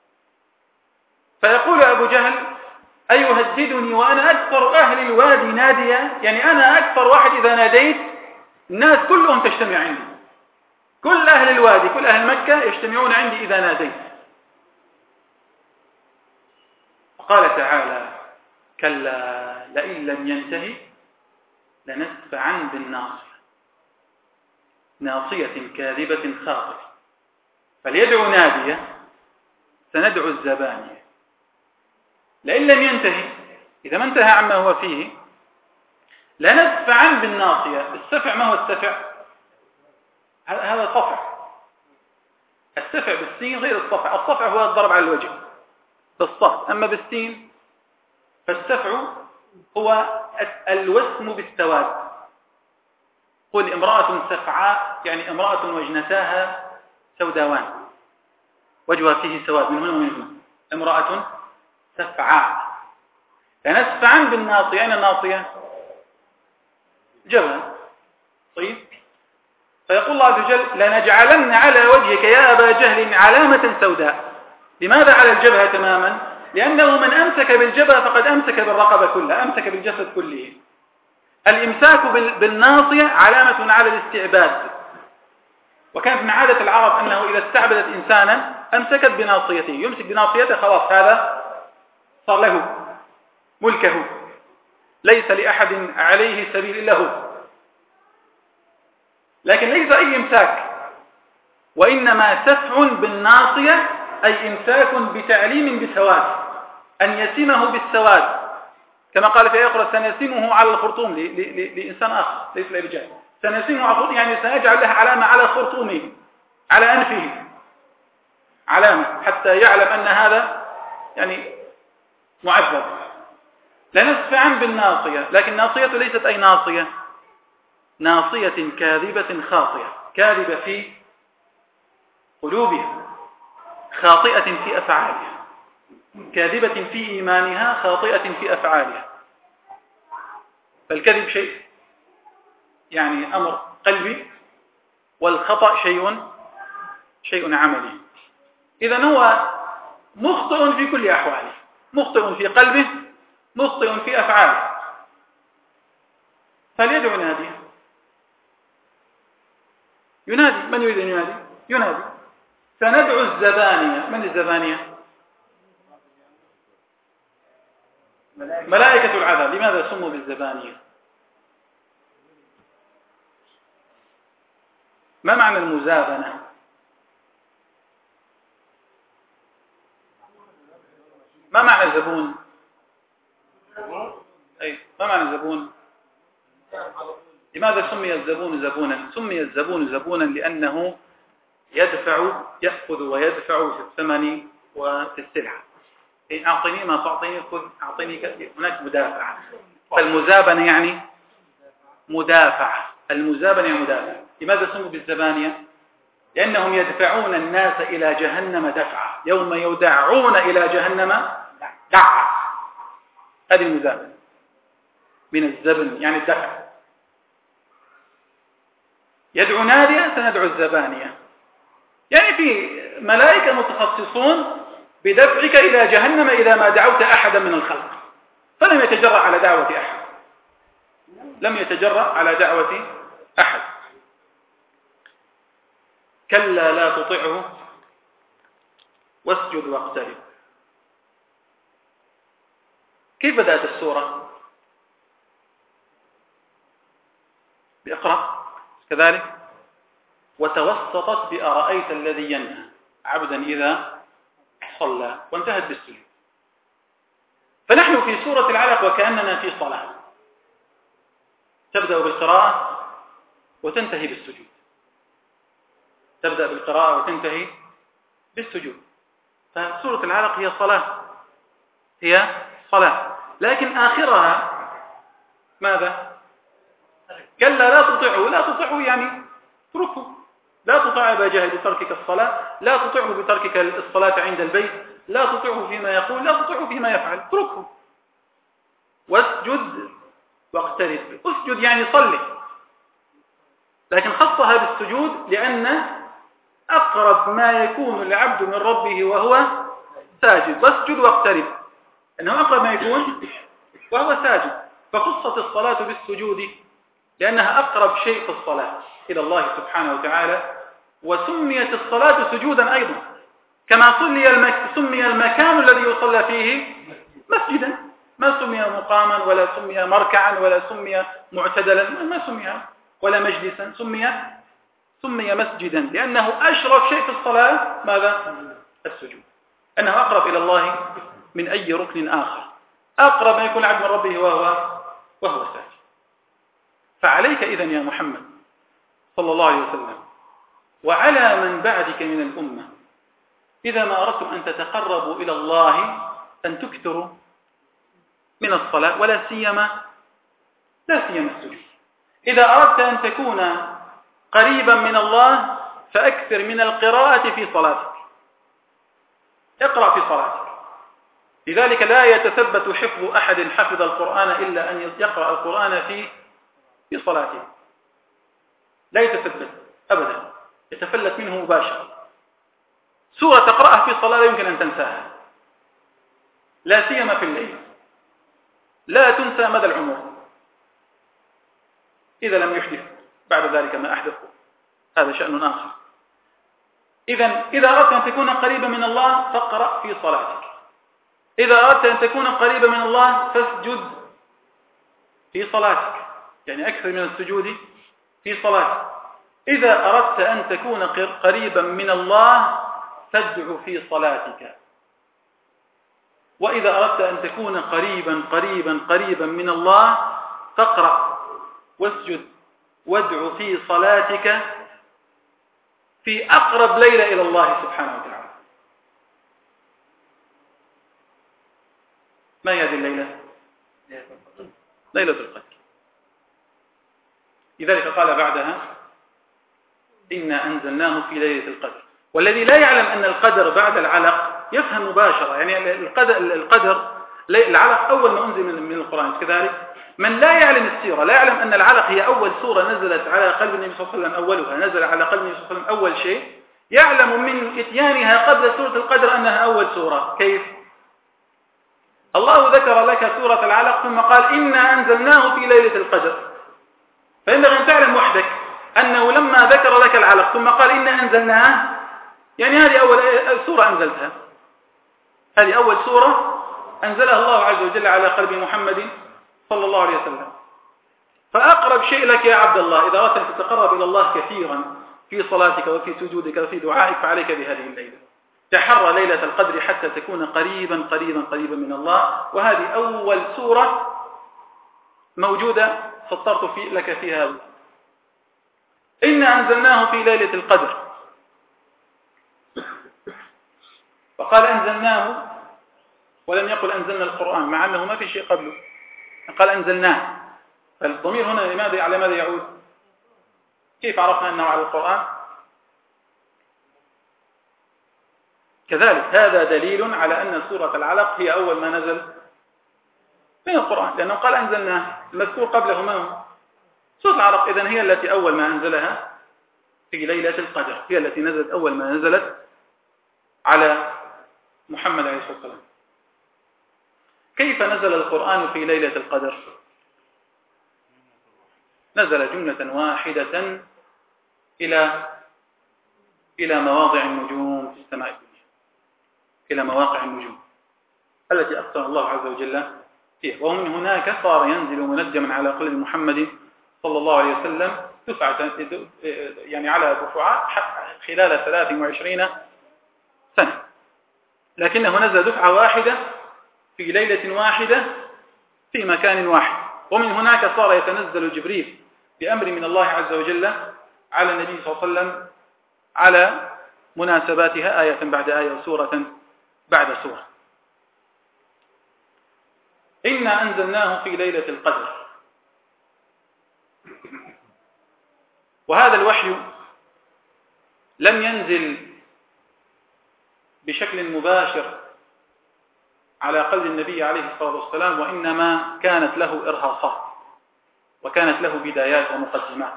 فيقول أبو جهل: أيهددني وأنا أكثر أهل الوادي ناديا، يعني أنا أكثر واحد إذا ناديت الناس كلهم تجتمع عندي. كل أهل الوادي كل أهل مكة يجتمعون عندي إذا ناديت. وقال تعالى كلا لئن لم ينتهي لنسفعا بالناصية ناصية كاذبة خاطئة فليدعو نادية سندعو الزبانية. لئن لم ينتهي إذا ما انتهى عما هو فيه لنسفعا بالناصية. السفع ما هو السفع؟ هذا الصفع. السفع بالسين غير الصفع. الصفع هو الضرب على الوجه بالصفع، أما بالسين فالسفع هو الوسم بالسواد. قل امرأة سفعاء يعني امرأة وجنتاها سوداوان وجهها فيه سواد من هنا ومن هنا. امرأة سفعاء. لنسفعا بالناصية. أين الناصية؟ جبهة. طيب فيقول الله عز وجل لنجعلن على وجهك يا أبا جهل علامة سوداء. لماذا على الجبهة تماما؟ لأنه من أمسك بالجبهة فقد أمسك بالرقبة كلها، أمسك بالجسد كله. الإمساك بالناصية علامة على الاستعباد، وكانت من عادة العرب أنه إذا استعبدت إنسانا أمسكت بناصيته، يمسك بناصيته خلاص هذا صار له ملكه، ليس لأحد عليه سبيل إلا هو. لكن ليس أي إمساك، وإنما سفع بالناصية أي إمساك بتعليم بسواد، أن يسمه بالسواد كما قال في آية أخرى سنسمه على الخرطوم لإنسان آخر ليس لرجال. سنسمه على الخرطوم يعني سنجعل له علامة على خرطومه على أنفه، علامة حتى يعلم أن هذا يعني معذب. لنسفعا بالناصية، لكن ناصية ليست أي ناصية، ناصية كاذبة خاطئة، كاذبة في قلوبها، خاطئة في أفعالها، كاذبة في إيمانها، خاطئة في أفعالها. فالكذب شيء يعني أمر قلبي، والخطأ شيء عملي. إذن هو مخطئ في كل أحواله، مخطئ في قلبه، مخطئ في أفعاله. فليدعو ناديا، ينادي. من يريد أن ينادي؟ ينادي. سندعو الزبانية. من الزبانية؟ ملائكة العذاب. لماذا سموا بالزبانية؟ ما معنى المزابنة؟ ما معنى الزبون؟ أي ما معنى الزبون؟ لماذا سمي الزبون زبونا؟ سمي الزبون زبونا لأنه يأخذ ويدفع في الثمن وفي السلعة. أعطني ما تعطيني، خذ أعطيني كثير. هناك مدافعة. فالمزابنة يعني مدافعة. المزابنة يعني مدافعة. لماذا سموا بالزبانية؟ لأنهم يدفعون الناس إلى جهنم دفعة، يوم يدعون إلى جهنم دعة. هذه المزابنة من الزبن يعني الدفع. يدعو نادية سندعو الزبانية، يعني في ملائكة متخصصون بدفعك إلى جهنم إذا ما دعوت أحدا من الخلق. فلم يتجرأ على دعوة أحد، لم يتجرأ على دعوة أحد. كلا لا تطعه واسجد واقترب. كيف بدأت السورة؟ بإقرأ كذلك. وتوسطت بأرأيت الذي ينهى عبدا إذا صلى، وانتهت بالسجود. فنحن في سورة العلق وكأننا في صلاة، تبدأ بالقراءة وتنتهي بالسجود، تبدأ بالقراءة وتنتهي بالسجود. فسورة العلق هي صلاة، هي صلاة، لكن آخرها ماذا؟ كلا لا تطعه. لا تطعه يعني اتركه. لا تطع أبا جهل بتركك الصلاة، لا تطعه بتركك الصلاة عند البيت، لا تطعه فيما يقول، لا تطعه فيما يفعل، اتركه. واسجد واقترب. اسجد يعني صلي، لكن خصها بالسجود لأن أقرب ما يكون العبد من ربه وهو ساجد. واسجد واقترب أنه أقرب ما يكون وهو ساجد. فخصت الصلاة بالسجود لأنها أقرب شيء في الصلاة إلى الله سبحانه وتعالى وسميت الصلاة سجودا أيضا، كما سمي المكان الذي يصلى فيه مسجدا، ما سمي مقاما ولا سمي مركعا ولا سمي معتدلا، ما سمي ولا مجلسا، سمي مسجدا، لأنه أشرف شيء في الصلاة ماذا؟ السجود، أنه أقرب إلى الله من أي ركن آخر، أقرب ما يكون العبد من ربه وهو ساجد. فعليك إذن يا محمد صلى الله عليه وسلم وعلى من بعدك من الأمة إذا ما أردتم أن تتقربوا إلى الله أن تكثروا من الصلاة، ولا سيما السجود. إذا أردت أن تكون قريبا من الله فأكثر من القراءة في صلاتك، اقرأ في صلاتك. لذلك لا يتثبت حفظ أحد حفظ القرآن إلا أن يقرأ القرآن في صلاته، لا يتثبت أبدا، يتفلت منه مباشرة. سورة تقرأها في الصلاة لا يمكن أن تنساها، لا سيما في الليل، لا تنسى مدى العمر إذا لم يحدث بعد ذلك ما أحدثه، هذا شأن آخر. إذا أردت أن تكون قريبا من الله فاقرأ في صلاتك، إذا أردت أن تكون قريبا من الله فاسجد في صلاتك، يعني أكثر من السجود في صلاتك. إذا أردت أن تكون قريبا من الله فادع في صلاتك، وإذا أردت أن تكون قريبا من الله فاقرأ واسجد وادع في صلاتك في أقرب ليلة إلى الله سبحانه وتعالى. ما هي هذه الليلة؟ ليلة القدر. لذلك قال بعدها إنا أنزلناه في ليلة القدر. والذي لا يعلم أن القدر بعد العلق يفهم مباشرة، يعني القدر العلق أول ما أنزل من القرآن، كذلك من لا يعلم السيرة لا يعلم أن العلق هي أول سورة نزلت على قلب النبي صلى الله عليه وسلم، أولها نزل على قلب النبي صلى الله عليه وسلم أول شيء، يعلم من إتيانها قبل سورة القدر أنها أول سورة. كيف؟ الله ذكر لك سورة العلق ثم قال إنا أنزلناه في ليلة القدر، فينبغي أن تعلم وحدك أنه لما ذكر لك العلق ثم قال إنا أنزلناه، يعني هذه أول سورة أنزلتها، هذه أول سورة أنزلها الله عز وجل على قلب محمد صلى الله عليه وسلم. فأقرب شيء لك يا عبد الله إذا أردت أن تتقرب إلى الله كثيرا في صلاتك وفي سجودك وفي دعائك فعليك بهذه الليلة. تحرى ليلة القدر حتى تكون قريبا من الله، وهذه أول سورة موجودة سطرت لك فيها. إنا أنزلناه في ليلة القدر، فقال أنزلناه ولم يقل أنزلنا القرآن، مع أنه ما في شيء قبله، قال أنزلناه. فالضمير هنا على ماذا يعود؟ كيف عرفنا أنه على القرآن؟ كذلك هذا دليل على أن سورة العلق هي أول ما نزل من القرآن، لأنه قال أنزلناه، المذكور قبله ما هو؟ سورة العلق. إذن هي التي أول ما أنزلها في ليلة القدر، هي التي نزلت أول ما نزلت على محمد عليه الصلاة والسلام. كيف نزل القرآن في ليلة القدر؟ نزل جملة واحدة إلى مواضع النجوم في السماء الدنيا، إلى مواقع النجوم التي أقسم الله عز وجل فيها، ومن هناك صار ينزل منجما على قلب محمد صلى الله عليه وسلم دفعة، يعني على دفعات خلال 23 سنة، لكنه نزل دفعة واحدة في ليلة واحدة في مكان واحد. ومن هناك صار يتنزل جبريل بأمر من الله عز وجل على النبي صلى الله عليه وسلم على مناسباتها، آية بعد آية وسورة بعد سورة. إنا أنزلناه في ليلة القدر. وهذا الوحي لم ينزل بشكل مباشر على قلب النبي عليه الصلاة والسلام، وإنما كانت له إرهاصات وكانت له بدايات ومقدمات.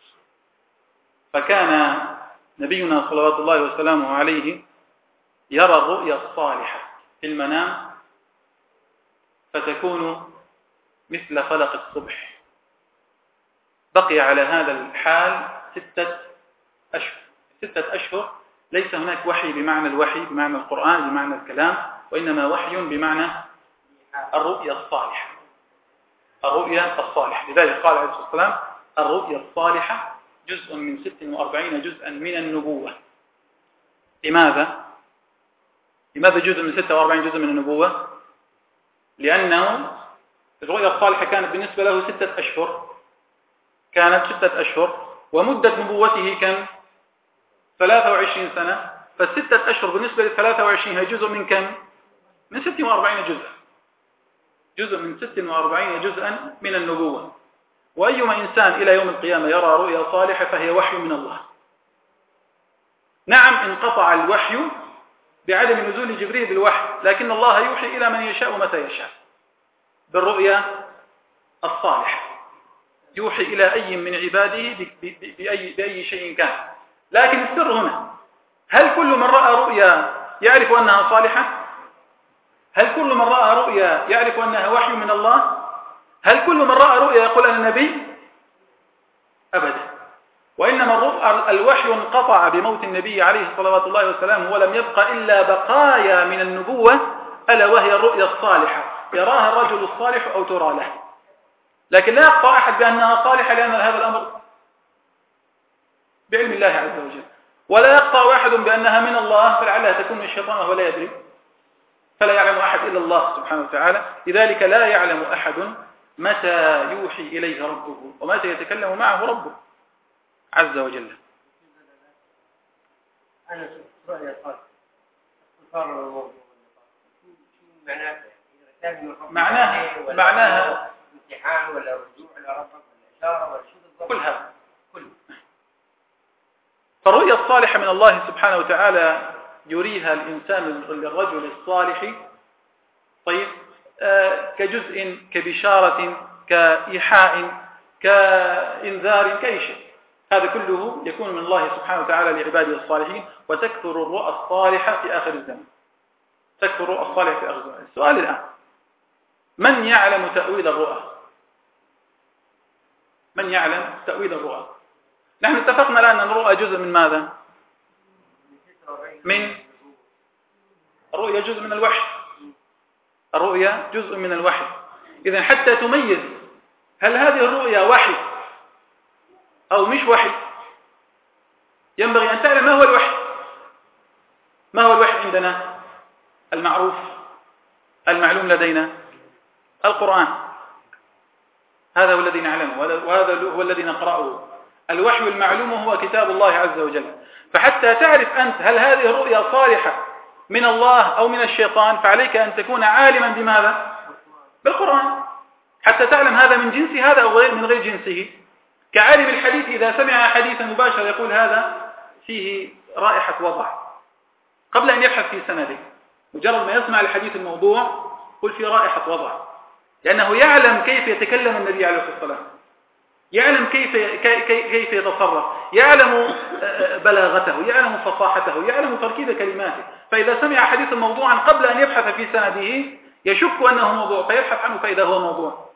فكان نبينا صلوات الله وسلامه عليه يرى الرؤيا الصالحة في المنام فتكون مثل فلق الصبح. بقي على هذا الحال 6 أشهر، 6 أشهر ليس هناك وحي بمعنى الوحي بمعنى القرآن بمعنى الكلام، وإنما وحي بمعنى الرؤيا الصالحة. الرؤيا الصالحة، لذلك قال عليه الصلاة والسلام الرؤيا الصالحة جزء من 46 جزءا من النبوة. لماذا جزء من 46 جزء من النبوة؟ لأنه الرؤيا الصالحة كانت بالنسبة له 6 أشهر، كانت 6 أشهر، ومدة نبوته كم؟ 23 سنة. فالستة أشهر بالنسبة ل23 هي جزء من كم؟ من 46 جزء، جزء من 46 جزءا من النبوة. وأيما إنسان إلى يوم القيامة يرى رؤيا صالحة فهي وحي من الله. نعم انقطع الوحي بعدم نزول جبريل بالوحي، لكن الله يوحي إلى من يشاء متى يشاء بالرؤيا الصالحة، يوحي إلى أي من عباده بأي شيء كان. لكن السر هنا، هل كل من رأى رؤيا يعرف أنها صالحة؟ هل كل من رأى رؤيا يعرف أنها وحي من الله؟ هل كل من رأى رؤيا يقول أنا نبي؟ أبدا. وإنما الوحي انقطع بموت النبي عليه صلوات الله وسلامه، ولم يبقى إلا بقايا من النبوة، ألا وهي الرؤيا الصالحة يراها الرجل الصالح أو ترى له. لكن لا يقطع أحد بأنها صالحة لأن هذا الأمر بعلم الله عز وجل، ولا يقطع أحد بأنها من الله فلعلها تكون من الشيطان وهو لا يدري، فلا يعلم أحد إلا الله سبحانه وتعالى. لذلك لا يعلم أحد متى يوحي إليه ربه ومتى يتكلم معه ربه عز وجل. أنا رؤيا صار معناها امتحان ولا رجوع إلى ربك ولا إشارة ولا شو بالضبط؟ كل هذا فالرؤيا الصالحة من الله سبحانه وتعالى يريها الإنسان للرجل الصالح، طيب، كجزء، كبشارة، كإيحاء، كإنذار، كأي شيء. هذا كله يكون من الله سبحانه وتعالى لعباده الصالحين. وتكثر الرؤى الصالحة في آخر الزمن، تكثر الرؤى الصالحة في آخر الزمن. السؤال الآن، من يعلم تأويل الرؤى؟ من يعلم تأويل الرؤى؟ نحن اتفقنا الآن أن الرؤى جزء من ماذا؟ من الرؤيا جزء من الوحي. الرؤيا جزء من الوحي. إذن حتى تميز هل هذه الرؤيا وحي أو مش وحي، ينبغي أن تعلم ما هو الوحي. ما هو الوحي عندنا؟ المعروف المعلوم لدينا القرآن، هذا هو الذي نعلمه وهذا هو الذي نقرأه. الوحي المعلوم هو كتاب الله عز وجل. فحتى تعرف أنت هل هذه الرؤيا صالحة من الله أو من الشيطان، فعليك أن تكون عالما بماذا؟ بالقرآن، حتى تعلم هذا من جنس هذا أو من غير جنسه. كعالم الحديث إذا سمع حديثا مباشرة يقول هذا فيه رائحة وضع، قبل أن يبحث في سنده، مجرد ما يسمع الحديث الموضوع يقول فيه رائحة وضع، لأنه يعلم كيف يتكلم النبي عليه الصلاة والسلام، يعلم كيف يتصرف، يعلم بلاغته، يعلم فصاحته، يعلم تركيب كلماته. فإذا سمع حديثا موضوعا قبل أن يبحث في سنده يشك أنه موضوع فيبحث عنه فإذا هو موضوع.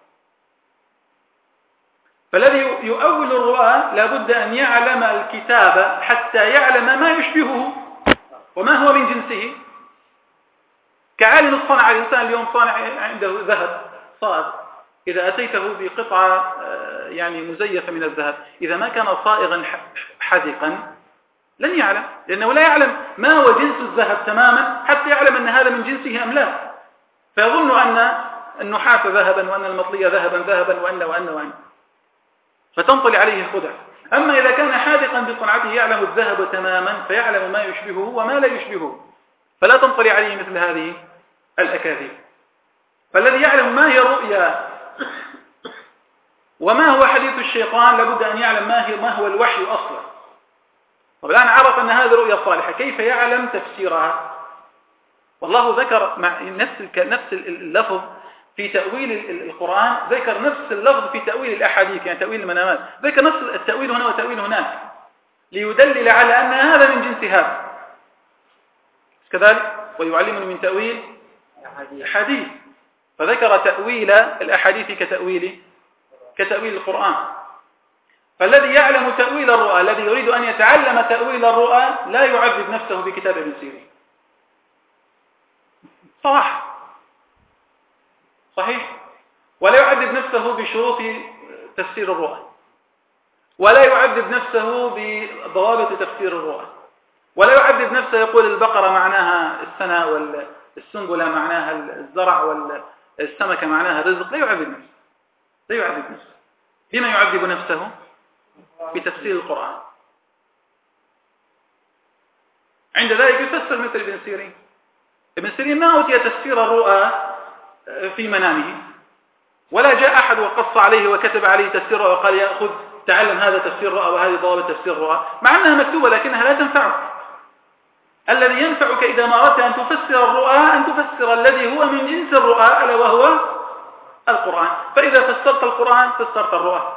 فالذي يؤول الرؤى لابد أن يعلم الكتاب حتى يعلم ما يشبهه وما هو من جنسه. كعالم الصنعة، الإنسان اليوم صانع عنده ذهب صائغ، إذا أتيته بقطعة يعني مزيفة من الذهب، إذا ما كان صائغا حذقا لن يعلم، لأنه لا يعلم ما هو جنس الذهب تماما حتى يعلم أن هذا من جنسه أم لا، فيظن أن النحاس ذهبا وأن المطلية ذهبا وأن فتنطلي عليه الخدع. أما إذا كان حاذقا بصنعته يعلم الذهب تماما فيعلم ما يشبهه وما لا يشبهه، فلا تنطلي عليه مثل هذه الأكاذيب. فالذي يعلم ما هي الرؤيا وما هو حديث الشيطان لابد أن يعلم ما هو الوحي أصلا. طب الآن عرف أن هذه رؤيا صالحة، كيف يعلم تفسيرها؟ والله ذكر نفس اللفظ في تأويل القرآن، ذكر نفس اللفظ في تأويل الأحاديث، يعني تأويل المنامات، ذكر نفس التأويل هنا وتأويل هناك ليدلل على أن هذا من جنس هذا كذلك. ويعلمني من تأويل الأحاديث، فذكر تأويل الأحاديث كتأويل القرآن. فالذي يعلم تأويل الرؤى، الذي يريد أن يتعلم تأويل الرؤى، لا يعذب نفسه بكتاب ابن سيرين صراحة، صحيح، ولا يعذب نفسه بشروط تفسير الرؤى، ولا يعذب نفسه بضوابط تفسير الرؤى، ولا يعذب نفسه يقول البقرة معناها السنة والسنبلة معناها الزرع والسمكة معناها الرزق. لا يعذب نفسه، لا يعذب نفسه. بما يعذب نفسه؟ بتفسير القرآن. عند ذلك يفسر مثل ابن سيرين. ابن سيرين ما أوتي تفسير الرؤى في منامه، ولا جاء أحد وقص عليه وكتب عليه تفسير الرؤى وقال يا خذ تعلم هذا تفسير الرؤى وهذه ضوابط تفسير الرؤى، مع أنها مكتوبة لكنها لا تنفعك. الذي ينفعك إذا ما أردت أن تفسر الرؤى أن تفسر الذي هو من جنس الرؤى ألا وهو القرآن. فإذا فسرت القرآن فسرت الرؤى.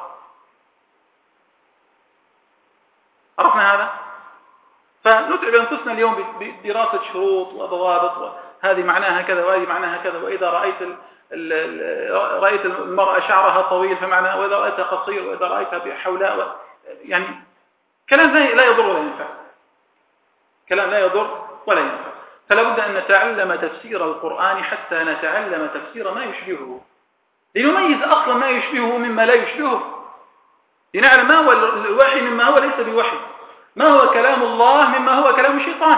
عرفنا هذا؟ فنتعب أنفسنا اليوم بدراسة شروط وضوابط، وهذه معناها كذا وهذه معناها كذا، وإذا رأيت المرأة شعرها طويل فمعنى، وإذا رأيتها قصير، وإذا رأيتها بحولاء، يعني كلام لا يضر ولا ينفع، كلام لا يضر ولا ينفع. فلا بد أن نتعلم تفسير القرآن حتى نتعلم تفسير ما يشبهه، لنميز أصلا ما يشبهه مما لا يشبهه، لنعلم ما هو الوحي مما هو ليس بوحي، ما هو كلام الله مما هو كلام الشيطان.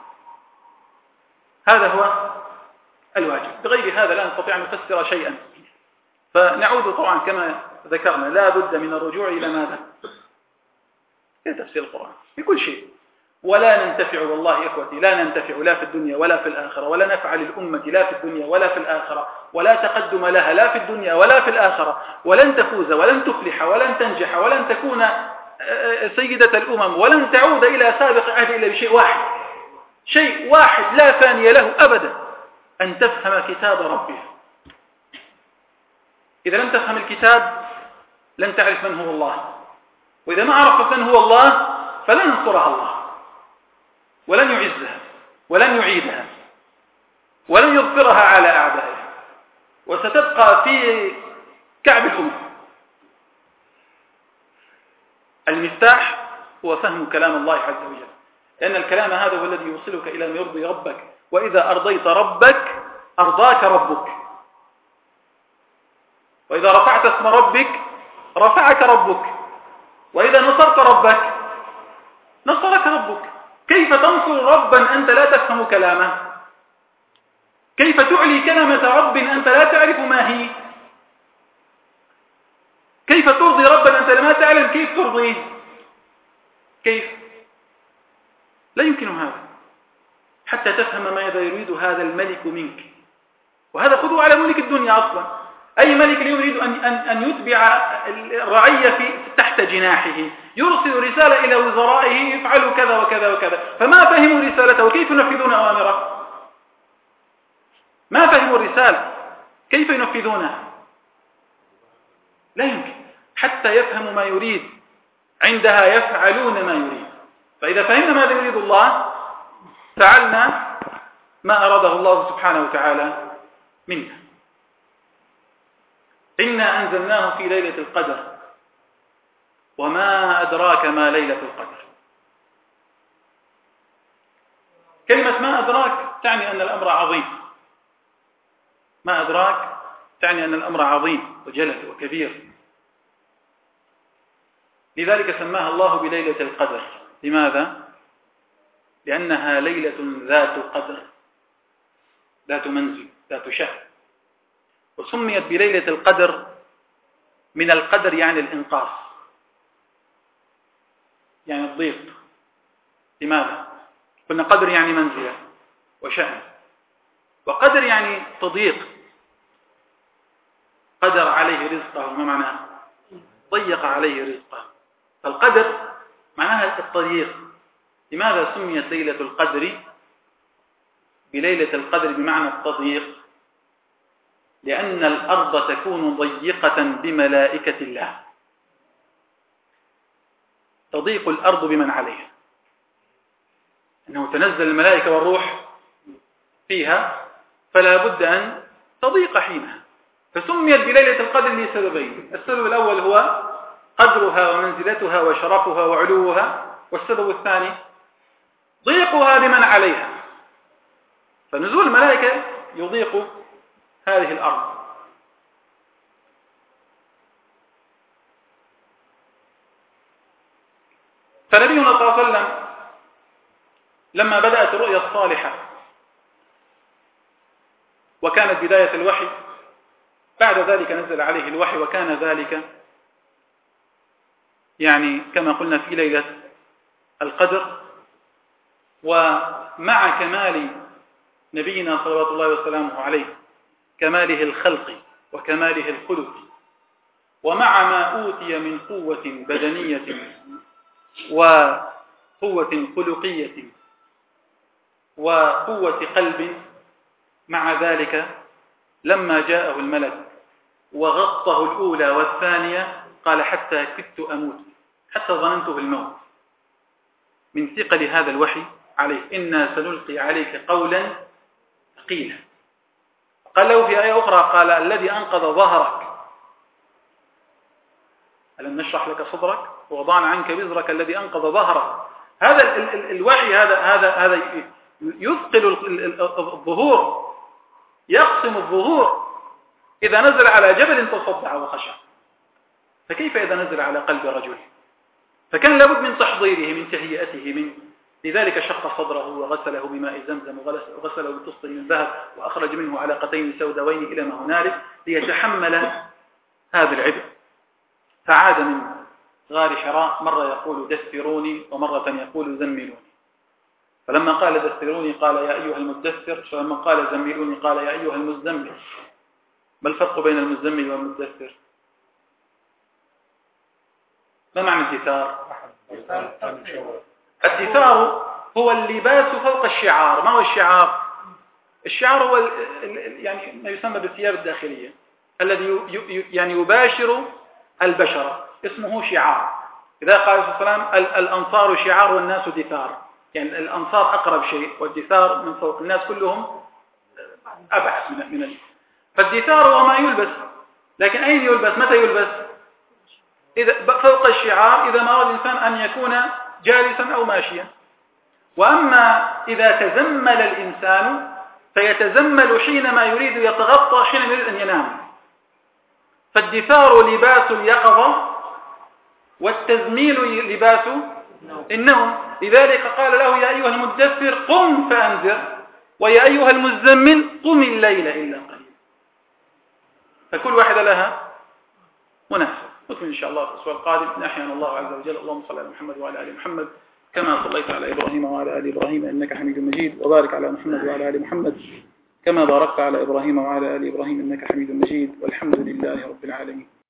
هذا هو الواجب، بغير هذا لا نستطيع أن نفسر شيئا. فنعود طبعا كما ذكرنا لا بد من الرجوع إلى ماذا؟ إلى تفسير القرآن بكل شيء. ولا ننتفع والله إخوتي، لا ننتفع لا في الدنيا ولا في الآخرة، ولا نفع للأمة لا في الدنيا ولا في الآخرة، ولا تقدم لها لا في الدنيا ولا في الآخرة، ولن تفوز ولن تفلح ولن تنجح ولن تكون سيدة الأمم ولن تعود إلى سابق عهد إلا بشيء واحد، شيء واحد لا ثاني له أبدا، أن تفهم كتاب ربها. إذا لم تفهم الكتاب لن تعرف من هو الله، وإذا ما عرفت من هو الله فلن ينصرها الله، ولن يعزها ولن يعيدها ولن يظفرها على أعدائها، وستبقى في كعب الأمم. المفتاح هو فهم كلام الله عز وجل، لأن الكلام هذا هو الذي يوصلك إلى ما يرضي ربك، وإذا أرضيت ربك أرضاك ربك، وإذا رفعت اسم ربك رفعك ربك، وإذا نصرت ربك نصرك ربك. كيف تنصر ربا أنت لا تفهم كلامه؟ كيف تعلي كلمة رب أنت لا تعرف ما هي؟ كيف ترضي ربا أنت لما تعلم كيف ترضيه؟ كيف؟ لا يمكن هذا حتى تفهم ماذا يريد هذا الملك منك. وهذا خذوا على ملك الدنيا أصلا. أي ملك اليوم يريد أن يتبع الرعية تحت جناحه، يرسل رسالة إلى وزرائه يفعلوا كذا وكذا وكذا، فما فهموا رسالته وكيف ينفذون أوامره؟ ما فهموا الرسالة كيف ينفذونها؟ لا يمكن حتى يفهموا ما يريد، عندها يفعلون ما يريد. فإذا فهمنا ماذا يريد الله فعلنا ما أراده الله سبحانه وتعالى منا. إنا أنزلناه في ليلة القدر وما أدراك ما ليلة القدر. كلمة ما أدراك تعني أن الأمر عظيم، ما أدراك تعني أن الأمر عظيم وجلل وكبير. لذلك سماها الله بليلة القدر. لماذا؟ لأنها ليلة ذات قدر، ذات منزل، ذات شأن. وسميت بليلة القدر من القدر يعني الإنقاص، يعني الضيق. لماذا؟ قلنا قدر يعني منزلة وشأن، وقدر يعني تضييق. قدر عليه رزقه، ما معناه؟ ضيق عليه رزقه. فالقدر معناها التضييق. لماذا سميت ليلة القدر بليلة القدر بمعنى التضييق؟ لأن الأرض تكون ضيقة بملائكة الله، تضيق الأرض بمن عليها، أنه تنزل الملائكة والروح فيها، فلا بد أن تضيق حينها. فسميت بليلة القدر لسببين. السبب الأول هو قدرها ومنزلتها وشرفها وعلوها. والسبب الثاني ضيقها بمن عليها، فنزول الملائكة يضيق هذه الأرض. فنبينا صلى الله عليه وسلم لما بدأت الرؤيا الصالحة وكانت بداية الوحي، بعد ذلك نزل عليه الوحي، وكان ذلك يعني كما قلنا في ليلة القدر. ومع كمال نبينا صلوات الله وسلامه عليه، كماله الخلق وكماله الخلق، ومع ما أوتي من قوة بدنية وقوة خلقية وقوة قلب، مع ذلك لما جاءه الملك وغطه الأولى والثانية قال حتى كدت أموت، حتى ظننته الموت من ثقل هذا الوحي عليه. إنا سنلقي عليك قولا ثقيلا. قال له في آية أخرى قال الذي أنقذ ظهرك ألم نشرح لك صدرك ووضعنا عنك وزرك الذي أنقذ ظهرك. هذا الوحي هذا يثقل الظهور، يقسم الظهور. إذا نزل على جبل تصدع وخشع، فكيف إذا نزل على قلب رجل؟ فكان لابد من تحضيره، من تهيئته، لذلك شق صدره وغسله بماء زمزم وغسله بطست من ذهب وأخرج منه علقتين سوداوين إلى ما هنالك ليتحمل هذا العبء. فعاد من غار حراء، مرة يقول دثروني ومرة يقول زملوني. فلما قال دثروني قال يا أيها المدثر، فلما قال زملوني قال يا أيها المزمل. ما الفرق بين المزمل والمدثر؟ ما معنى الدثار؟ الدثار هو اللباس فوق الشعار. ما هو الشعار؟ الشعار هو يعني ما يسمى بالثياب الداخلية الذي يعني يباشر البشرة، اسمه شعار. إذا قال صلى الله عليه وسلم الأنصار شعار والناس دثار، يعني الأنصار أقرب شيء والدثار من فوق، الناس كلهم أبعد من فالدثار هو ما يلبس، لكن أين يلبس؟ متى يلبس؟ إذا فوق الشعار، إذا ما أراد الإنسان أن يكون جالسا أو ماشيا. وأما إذا تزمل الإنسان فيتزمل حينما يريد يتغطى، حينما يريد أن ينام. فالدثار لباس اليقظة والتزميل لباس النوم. لذلك قال له يا أيها المدثر قم فأنذر ويا أيها المزمل قم الليل إلا قليلا. فكل واحدة لها مناسب. نكمل إن شاء الله في الأسبوع القادم. أحيانا الله عز وجل. اللهم صل على محمد وعلى آل محمد كما صليت على إبراهيم وعلى آل إبراهيم إنك حميد مجيد، وبارك على محمد وعلى آل محمد كما باركت على إبراهيم وعلى آل إبراهيم إنك حميد مجيد، والحمد لله رب العالمين.